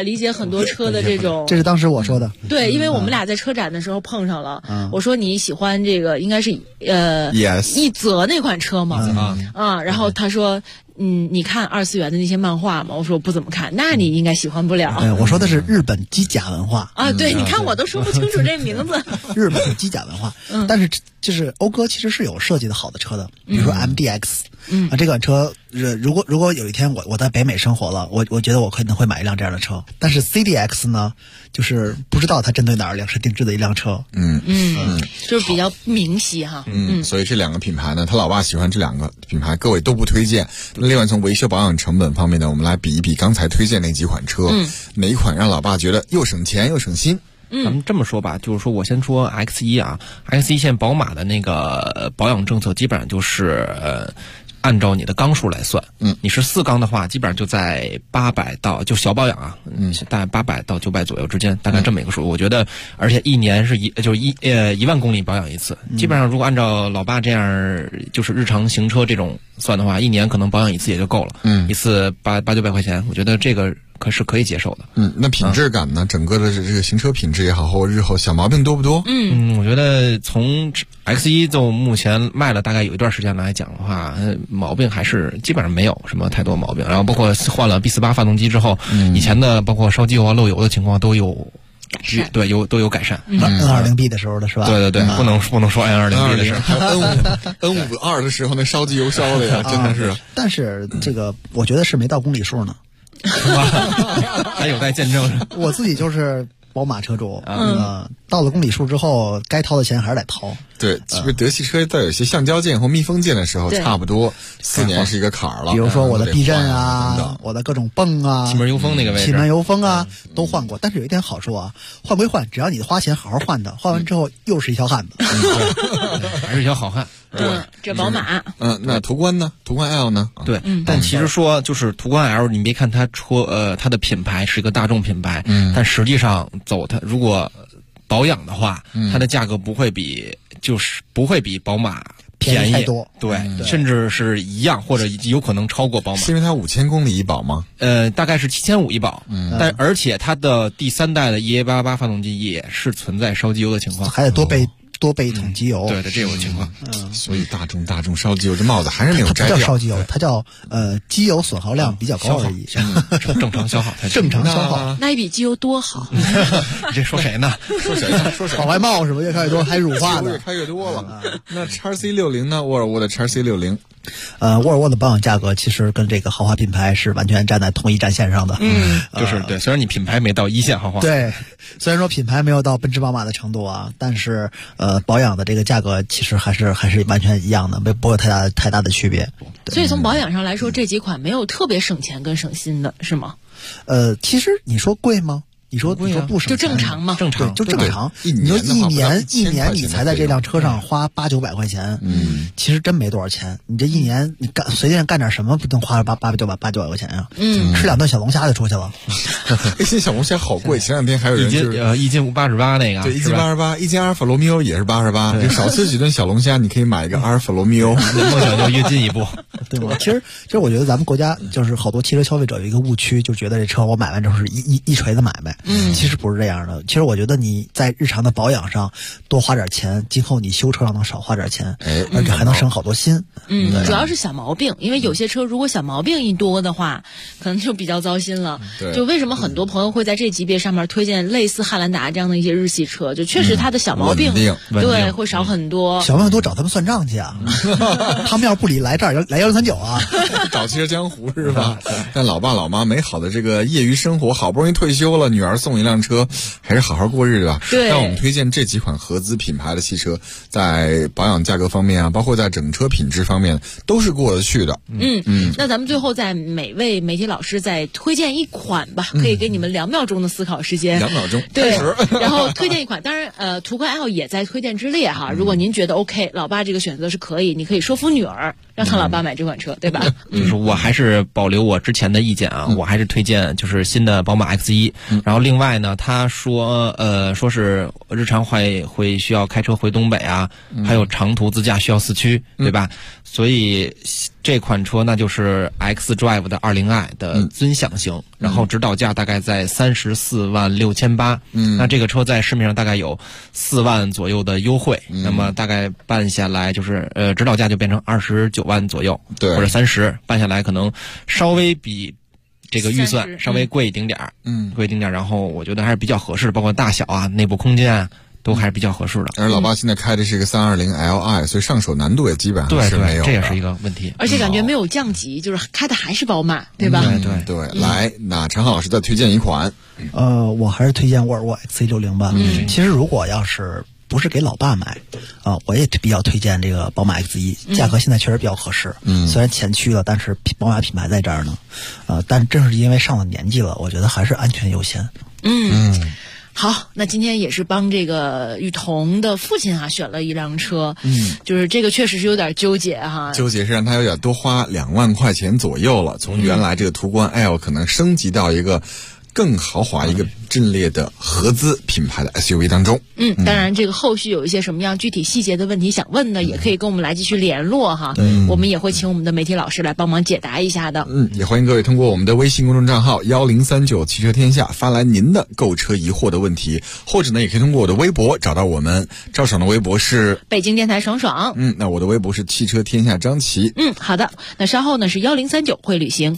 理解很多车的这种。 这是当时我说的。 对，因为我们俩在车展的时候碰上了。我说你喜欢这个应该是一泽那款车嘛？然后他说。你看二次元的那些漫画吗？我说我不怎么看，那你应该喜欢不了。 我说的是日本机甲文化啊，对，你看我都说不清楚这名字。 日本的机甲文化，但是就是讴歌其实是有设计的好的车的，比如说 MDX，这款车，如果有一天我在北美生活了，我觉得我可能会买一辆这样的车。但是 CDX 呢，就是不知道它针对哪儿量身定制的一辆车。 就是比较明晰哈。 所以这两个品牌呢，他老爸喜欢这两个品牌，各位都不推荐。另外从维修保养成本方面呢，我们来比一比刚才推荐那几款车，哪一款让老爸觉得又省钱又省心？ 咱们这么说吧，就是说我先说 X1 啊 ，X1 现在宝马的那个保养政策基本上就是按照你的缸数来算，你是4缸的话，基本上就在800到就小保养啊，大概800到900左右之间，大概这么一个数。我觉得，而且一年是1万公里保养一次，基本上如果按照老爸这样就是日常行车这种算的话，一年可能保养一次也就够了，一次800-900块钱，我觉得这个是可以接受的。 那品质感呢？整个的这个行车品质也好，或日后小毛病多不多？ 我觉得从 X1 就目前卖了大概有一段时间来讲的话，毛病还是基本上没有什么太多毛病。然后包括换了 B48 发动机之后，以前的包括烧机油啊、漏油的情况都有改善，对，都有改善。 N20B 的时候的是吧？ 对，不能说 N20B 的时候 ，N52的时候那烧机油烧的呀，真的是。 但是这个我觉得是没到公里数呢。 还有待见证。 我自己就是宝马车主，到了公里数之后，该掏的钱还是得掏。 对，其实德系车在有些橡胶件或密封件的时候，差不多4年是一个坎儿了。 比如说我的避震啊，我的各种泵啊， 气门油封那个位置， 气门油封啊都换过。但是有一点好处啊，换归换，只要你花钱好好换的，换完之后又是一条汉子， 还是一条好汉。 这宝马。 那途观呢？途观 L 呢？ 对，但其实说就是途观 L， 你别看它它的品牌是一个大众品牌，但实际上它如果保养的话，它的价格不会比宝马便宜太多， 对，甚至是一样，或者有可能超过宝马。 是因为它5000公里一保吗？ 大概是7500一保，但而且它的第3代的 EA88 发动机也是存在烧机油的情况， 还得多备一桶机油。 对，这种情况。 所以大众烧机油这帽子还是没有摘掉。 它不叫烧机油，它叫机油损耗量比较高而已， 正常消耗才正常消耗。 那一比机油多好。 你这说谁呢？ 说谁呢？ 跑外贸是不是越开越多，还乳化呢？ 越开越多了。那 XC60 呢？沃尔沃的 XC60。 沃尔沃的保养价格其实跟这个豪华品牌是完全站在同一战线上的。 就是对，虽然你品牌没到一线豪华， 对，虽然说品牌没有到奔驰、宝马的程度啊，但是保养的这个价格其实还是完全一样的，不会有太大的区别。 所以从保养上来说，这几款没有特别省钱跟省心的，是吗？ 其实你说贵吗？你说不省就正常吗？ 正常。你说一年你才在这辆车上花800-900块钱，其实真没多少钱。你这一年你随便干点什么不能花800-900块钱啊？吃2顿小龙虾就出去了。 现在小龙虾好贵，前2天还有人一斤88那个， 对，1斤88，一斤阿尔法罗密欧也是88。就少吃几顿小龙虾，你可以买一个阿尔法罗密欧， 梦想就越进一步， 对吗？其实我觉得咱们国家就是好多汽车消费者有一个误区，就觉得这车我买完之后是一锤子买卖。其实不是这样的。其实我觉得你在日常的保养上多花点钱，今后你修车上能少花点钱，而且还能省好多心。 主要是小毛病，因为有些车如果小毛病一多的话，可能就比较糟心了。就为什么很多朋友会在这级别上面推荐类似汉兰达这样的一些日系车，就确实它的小毛病对会少很多。 小毛病多找他们算账去啊！他们要不理来这儿来1039啊， 找汽车江湖是吧？但老爸老妈美好的这个业余生活，好不容易退休了，女儿送一辆车，还是好好过日子吧。但我们推荐这几款合资品牌的汽车，在保养价格方面啊，包括在整车品质方面，都是过得去的。 那咱们最后在每位媒体老师再推荐一款吧，可以给你们2秒钟的思考时间。 2秒钟， 对，然后推荐一款。当然，途观 L 也在推荐之列哈。如果您觉得 OK， 老爸这个选择是可以，你可以说服女儿，让他老爸买这款车，对吧？ 就是我还是保留我之前的意见啊，我还是推荐就是新的宝马 X1。然后另外呢，他说是日常会需要开车回东北啊，还有长途自驾需要4驱，对吧？所以这款车那就是 X-Drive 的20i 的尊享型，然后指导价大概在34万6800。那这个车在市面上大概有4万左右的优惠，那么大概办下来就是指导价就变成29万左右， 对， 或者30，办下来可能稍微比这个预算稍微贵一丁点儿，贵一丁点儿，然后我觉得还是比较合适的，包括大小啊、内部空间啊。都还是比较合适的。 而老爸现在开的是一个320Li，所以上手难度也基本上是没有的。 这也是一个问题。 而且感觉没有降级，就是开的还是宝马，对吧？ 对。来，那陈浩老师再推荐一款。 我还是推荐沃尔沃 XC60吧。其实如果要是不是给老爸买，我也比较推荐这个宝马 X1，价格现在确实比较合适。虽然前驱了，但是宝马品牌在这儿呢。但正是因为上了年纪了，我觉得还是安全优先。 好，那今天也是帮这个雨桐的父亲选了一辆车，就是这个确实是有点纠结哈。 纠结是让他有点多花2万块钱左右了，从原来这个途观 L 可能升级到一个更豪华、一个阵列的合资品牌的 SUV 当中。 当然这个后续有一些什么样具体细节的问题想问呢，也可以跟我们来继续联络哈。我们也会请我们的媒体老师来帮忙解答一下的。 也欢迎各位通过我们的微信公众账号1039汽车天下发来您的购车疑惑的问题，或者呢也可以通过我的微博找到我们。赵爽的微博是北京电台爽爽， 那我的微博是汽车天下张琪。 好的，那稍后呢是1039会旅行。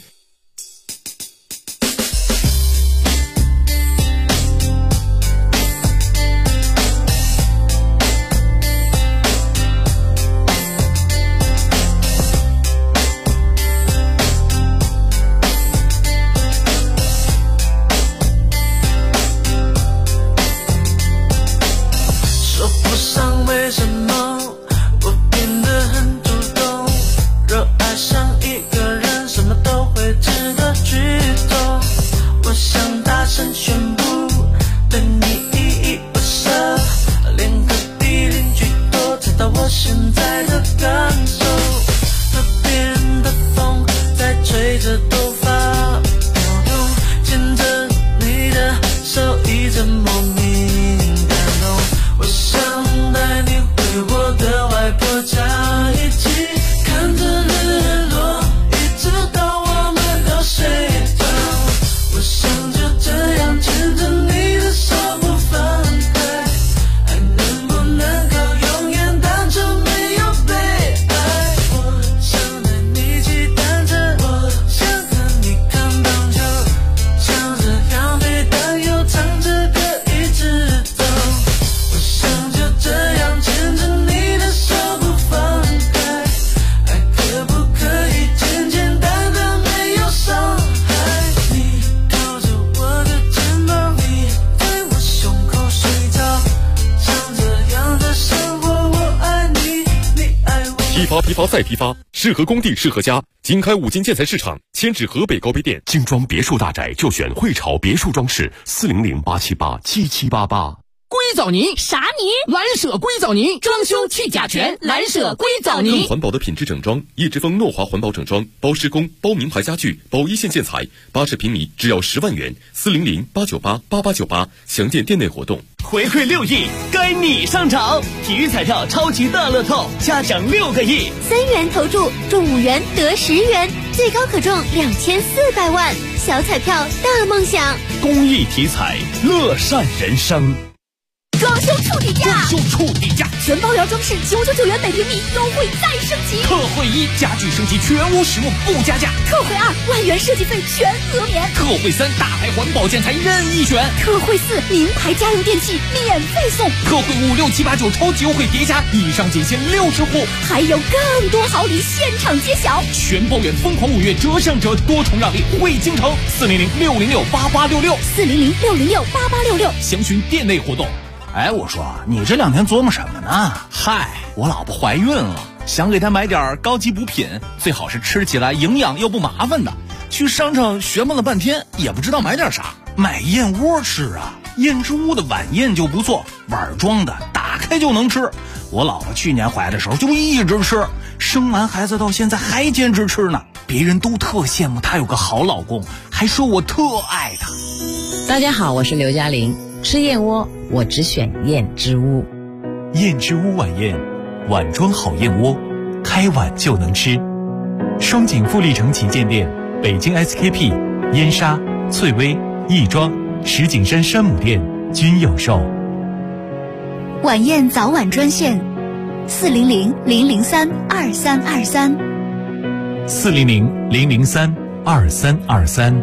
批发再批发，适合工地适合家。经开五金建材市场，迁至河北高碑店。 精装别墅大宅就选汇潮别墅装饰，400-878-7788。 硅藻泥啥泥？ 蓝舍硅藻泥，装修去甲醛，蓝舍硅藻泥。 更环保的品质整装，叶之峰诺华环保整装，包施工，包名牌家具，包一线建材，80平米只要10万元，400-898-8898，详见店内活动。 回馈6亿，该你上场！体育彩票超级大乐透，加奖6个亿 ，3元投注中5元得10元，最高可中2400万，小彩票大梦想。 公益体彩，乐善人生。 装修处底价， 全包疗装饰999元每平米，优惠再升级。 特惠1，家具升级全屋实木不加价。 特惠2，万元设计费全额免。 特惠3，大牌环保建材任意选。 特惠4，名牌家用电器免费送。 特惠5、6、7、8、9超级优惠叠加，以上仅限60户， 还有更多好礼现场揭晓。 全包圆疯狂5月折上折，多重让利惠京城，400-606-8866，400-606-8866，详询店内活动。 我说你这2天琢磨什么呢？嗨，我老婆怀孕了，想给她买点高级补品，最好是吃起来营养又不麻烦的。去商场询问了半天，也不知道买点啥，买燕窝吃啊。燕之屋的晚宴就不错，碗装的，打开就能吃。我老婆去年怀的时候就一直吃，生完孩子到现在还坚持吃呢。别人都特羡慕她有个好老公，还说我特爱她。 大家好，我是刘嘉玲。吃燕窝，我只选燕之屋。 燕之屋晚宴，碗装好燕窝，开碗就能吃。 双井富力城旗舰店、北京 SKP、燕莎、翠微、亦庄、石景山山姆店均有售。 晚宴早晚专线：400-003-2323。 400-003-2323。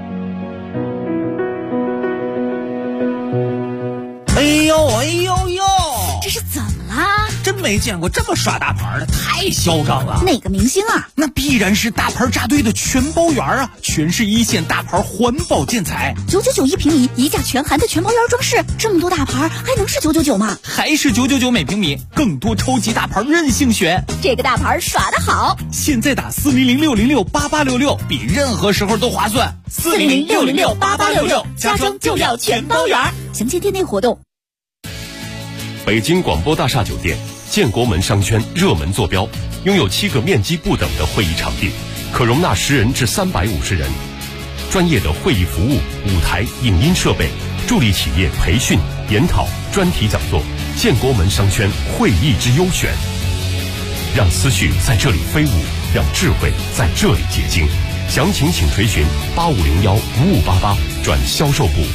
哎呦哎呦呦！ 这是怎么啦？ 真没见过这么耍大牌的，太嚣张了！ 哪个明星啊？ 那必然是大牌扎堆的全包园啊！全是一线大牌环保建材 ，999一平米，一价全含的全包园装饰，这么多大牌还能是999吗？ 还是999每平米，更多超级大牌任性选， 这个大牌耍得好！ 现在打400-606-8866，比任何时候都划算。 400-606-8866，家装就要全包园。详见店内活动。 北京广播大厦酒店建国门商圈热门坐标，拥有7个面积不等的会议场地，可容纳10人至350人。专业的会议服务、舞台、影音设备，助力企业培训、研讨、专题讲座。建国门商圈会议之优选，让思绪在这里飞舞，让智慧在这里结晶。详情请垂询8501-5588转销售部。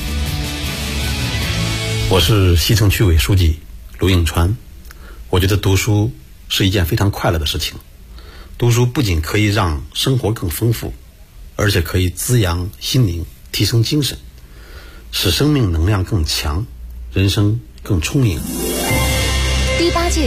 我是西城区委书记卢应川。我觉得读书是一件非常快乐的事情。读书不仅可以让生活更丰富，而且可以滋养心灵，提升精神，使生命能量更强，人生更充盈。